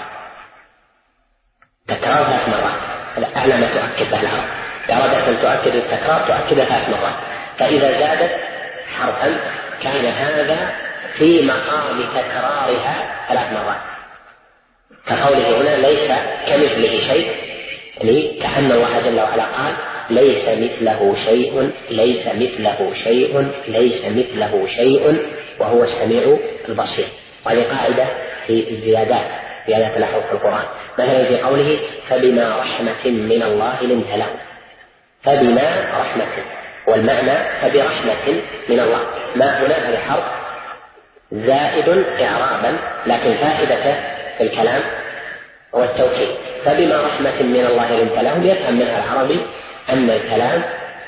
تكرار 3 مرات هذا أعلى ما تؤكد به العرب. إذا أردت أن تؤكد التكرار تؤكد 3 مرات، فإذا زادت حرفا كان هذا في مقام تكرارها 3 مرات. كقوله هنا ليس كمثله شيء، يعني كأن الله جل وعلا قال ليس مثله شيء، ليس مثله شيء، ليس مثله شيء، وهو السميع البصير. وهذه قاعدة في الزيادات، زيادات الأحرف في القرآن. مثلا في قوله فبما رحمة من الله لنت لهم، فبما رحمة، والمعنى فبرحمة من الله. ما هنا هذا حرف زائد إعرابا، لكن فائدته في الكلام هو التوكيد. فبما رحمة من الله لنت لهم يفهم منها العربي أن الكلام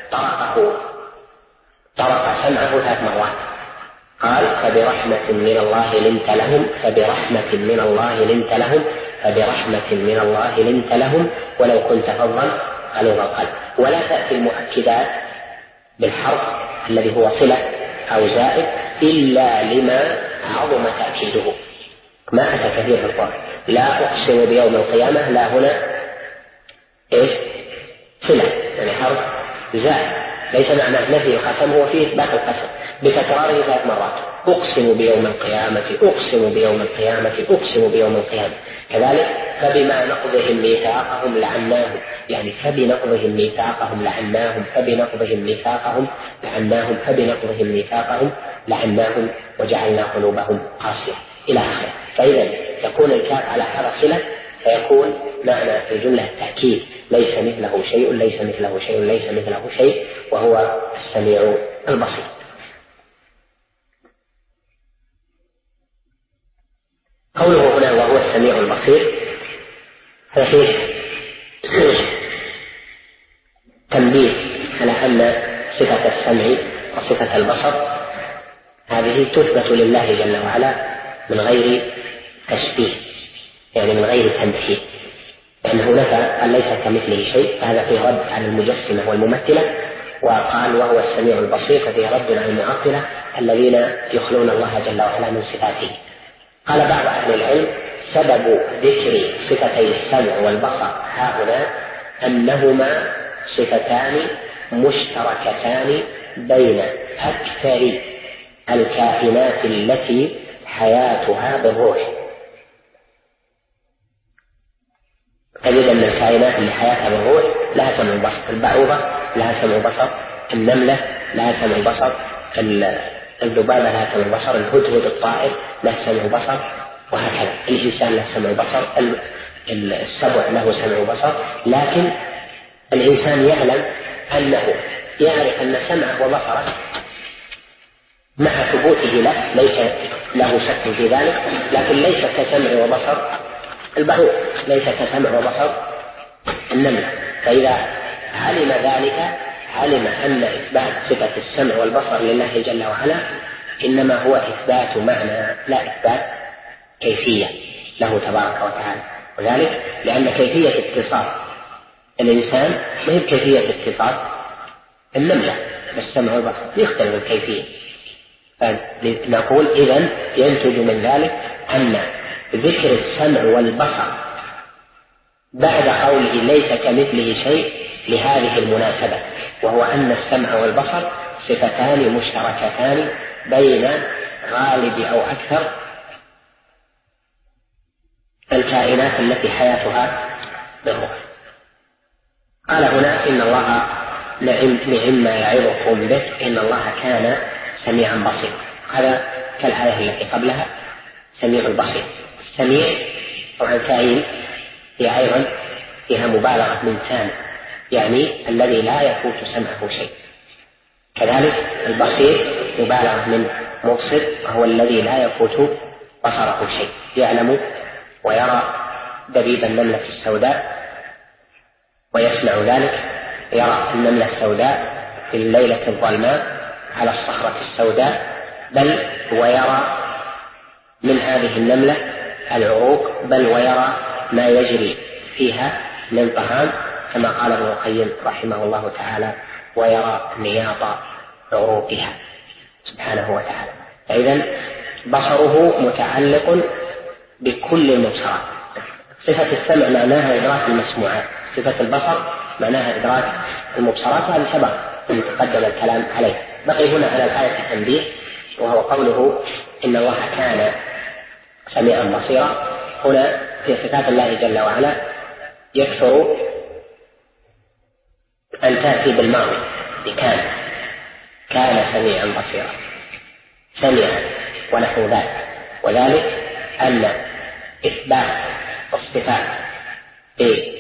طرق سمعه 3 مرات. قال فبرحمة من الله لنت لهم، فبرحمة من الله لنت لهم، فبرحمة من الله لنت لهم، ولو كنت فظا غليظ القلب. ولا تأتي المؤكدات بالحرف الذي هو صلة أو زائد إلا لما عظم تأكيده. ما أتى كثير في القرآن لا أقسم بيوم القيامة، لا هنا إيش؟ صلة، يعني حرف زائد، ليس معناه نفي القسم، هو فيه إثبات القسم بتكراره 3 مرات. أقسم بيوم القيامة، أقسم بيوم القيامة، أقسم بيوم القيامة. كذلك فبما نقضهم ميثاقهم لعناهم، يعني فبنقضهم ميثاقهم لعناهم، فبنقضهم ميثاقهم لعناهم، فبنقضهم ميثاقهم لعناهم وجعلنا قلوبهم قاسية إلى آخره. فإذا يكون الكاف على هذا صلة، فيكون معنى الجملة التأكيد ليس مثله شيء، ليس مثله شيء، ليس مثله شيء، وهو السميع البصير. قوله هنا وهو السميع البصير ففيه تنبيه على أن صفة السمع وصفة البصر هذه تثبت لله جل وعلا من غير تشبيه، يعني من غير تمثيل، لأنه نفى أن ليس كمثله شيء، فهذا فيه رد على المجسمة والممثلة. وقال وهو السميع البصير ففيه رد على المعطلة الذين يخلون الله جل وعلا من صفاته. قال بعض أهل العلم سبب ذكر صفتي السمع والبصر هؤلاء أنهما صفتان مشتركتان بين أكثر الكائنات التي حياتها بالروح. تجد أن الكائنات اللي حياتها بالروح لها سمع وبصر، البعوضة لها سمع وبصر، النملة لها سمع وبصر، الذبابة لها سمع وبصر، الهدهد الطائر له سمع وبصر، وهكذا. الإنسان له سمع وبصر، السبع له سمع وبصر. لكن الإنسان يعلم أنه يعرف أن سمعه وبصره مع ثبوته له ليس له شك في ذلك، لكن ليس كسمع وبصر البعوض، ليس كسمع وبصر النملة. فإذا علم ذلك علم أن إثبات صفة السمع والبصر لله جل وعلا إنما هو إثبات معنى لا إثبات كيفية له تبارك وتعالى. وذلك لأن كيفية اتصاف الإنسان ما هي كيفية اتصاف النملة بالسمع والبصر، يختلف الكيفية. فنقول إذن ينتج من ذلك أن ذكر السمع والبصر بعد قوله ليس كمثله شيء لهذه المناسبة، وهو أن السمع والبصر صفتان مشتركتان بين غالب أو أكثر الكائنات التي حياتها بالروح. قال هنا إن الله نعم ما يعظكم به إن الله كان سميعا بصيرا. هذا كالآية التي قبلها سميع البصير. السميع طبعا كائن هي أيضا فيها مبالغة من سامع، يعني الذي لا يفوت سمعه شيء. كذلك البصير مبالغة من مبصر، وهو الذي لا يفوت بصره شيء، يعلم ويرى دبيب النملة السوداء ويسمع ذلك، يرى النملة السوداء في الليلة الظلماء على الصخرة السوداء، بل ويرى من هذه النملة العروق، بل ويرى ما يجري فيها من طعام، كما قال ابن القيم رحمه الله تعالى: ويرى نياط عروقها سبحانه وتعالى. فإذا بصره متعلق بكل المبصرات. صفة السمع معناها إدراك المسموعات، صفة البصر معناها إدراك المبصرات، وهذا سبق أن تقدم الكلام عليه. بقي هنا على الآية التنبيه، وهو قوله إن الله كان سميعا بصيرا. هنا في صفات الله جل وعلا يكثر أن تأتي بالماضي كان سميعا بصيرا، سمع ونحو ذلك، وذلك أن إثبات الصفات في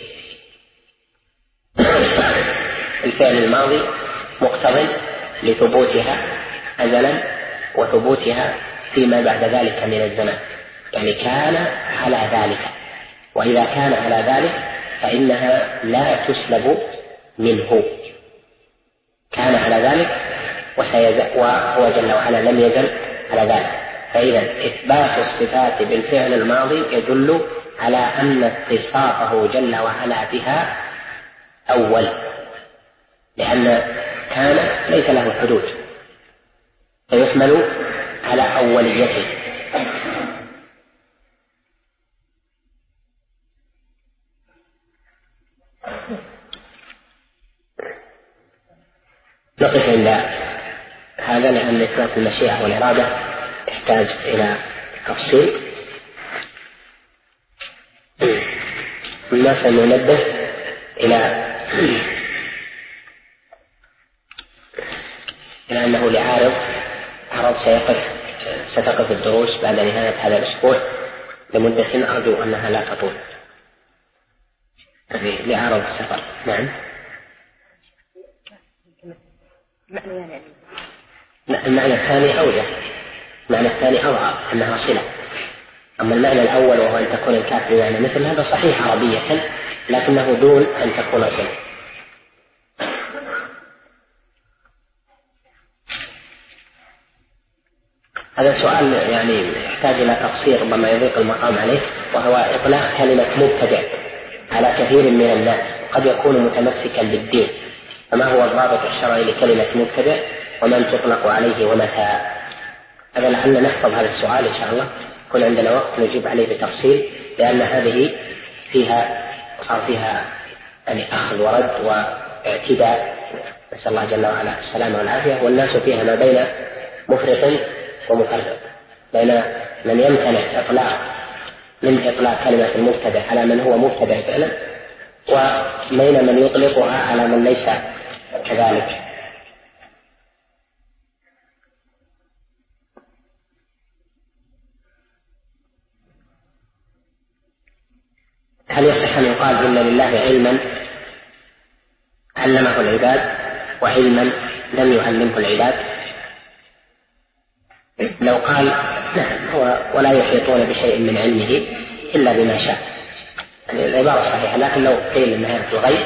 الفعل الماضي مقتضٍ لثبوتها أزلا وثبوتها فيما بعد ذلك من الزمان، يعني كان على ذلك، وإذا كان على ذلك فإنها لا تسلب منه. كان على ذلك وهو جل وعلا لم يزل على ذلك. فإذا إثبات الصفات بالفعل الماضي يدل على أن اتصافه جل وعلا بها أول، لأن كان ليس له حدود فيحمل على أوليته. نقف عند هذا لأن إثبات المشيئة والإرادة يحتاج إلى تفصيل. الناس ننبه إلى أنه لعارض ستقف الدروس بعد نهاية هذا الأسبوع لمدة أرجو أنها لا تطول لعارض السفر. نعم. المعنى الثاني أوجه، المعنى الثاني أظهر أنها صلة. أما المعنى الأول وهو أن تكون الكاف بمعنى مثل، هذا صحيح عربية لكنه دون أن تكون صلة. هذا سؤال يعني يحتاج إلى تفسير ربما يضيق المقام عليه، وهو إطلاق كلمة مبتدع على كثير من الناس، قد يكون متمسكا بالدين، فما هو الرابط الشرعي لكلمة مبتدع ومن تطلق عليه ومتى؟ هذا لعلنا نحفظ هذا السؤال إن شاء الله، كل عندنا وقت نجيب عليه بتفصيل، لأن هذه صار فيها يعني أخذ ورد واعتداء، نسأل الله جل وعلا السلامة والعافية، والناس فيها ما بين مفرط ومفرط، بين من يمتنع من إطلاق كلمة المبتدع على من هو مبتدع فعلا، وبين من يطلقها على من ليس كذلك. هل يصح أن يقال إن لله علما علمه العباد وعلما لم يعلمه العباد؟ لو قال نعم هو ولا يحيطون بشيء من علمه إلا بما شاء، يعني العبارة صحيحة، لكن لو قيل أن هذا الغيب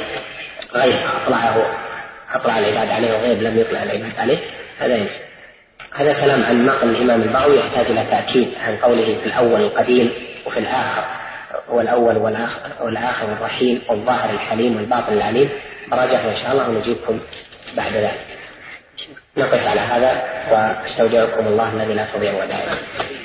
أطلع العباد عليه وغيب لم يطلع العباد عليه، هذا كلام عن نقل الإمام البغوي يحتاج إلى تأكيد عن قوله في الأول القديم وفي الآخر والأول والآخر الرحيم والظاهر الحليم والباطن العليم. راجعوا إن شاء الله ونجيبكم بعد ذلك. نقف على هذا واستودعكم الله الذي لا تضيع ودائعه.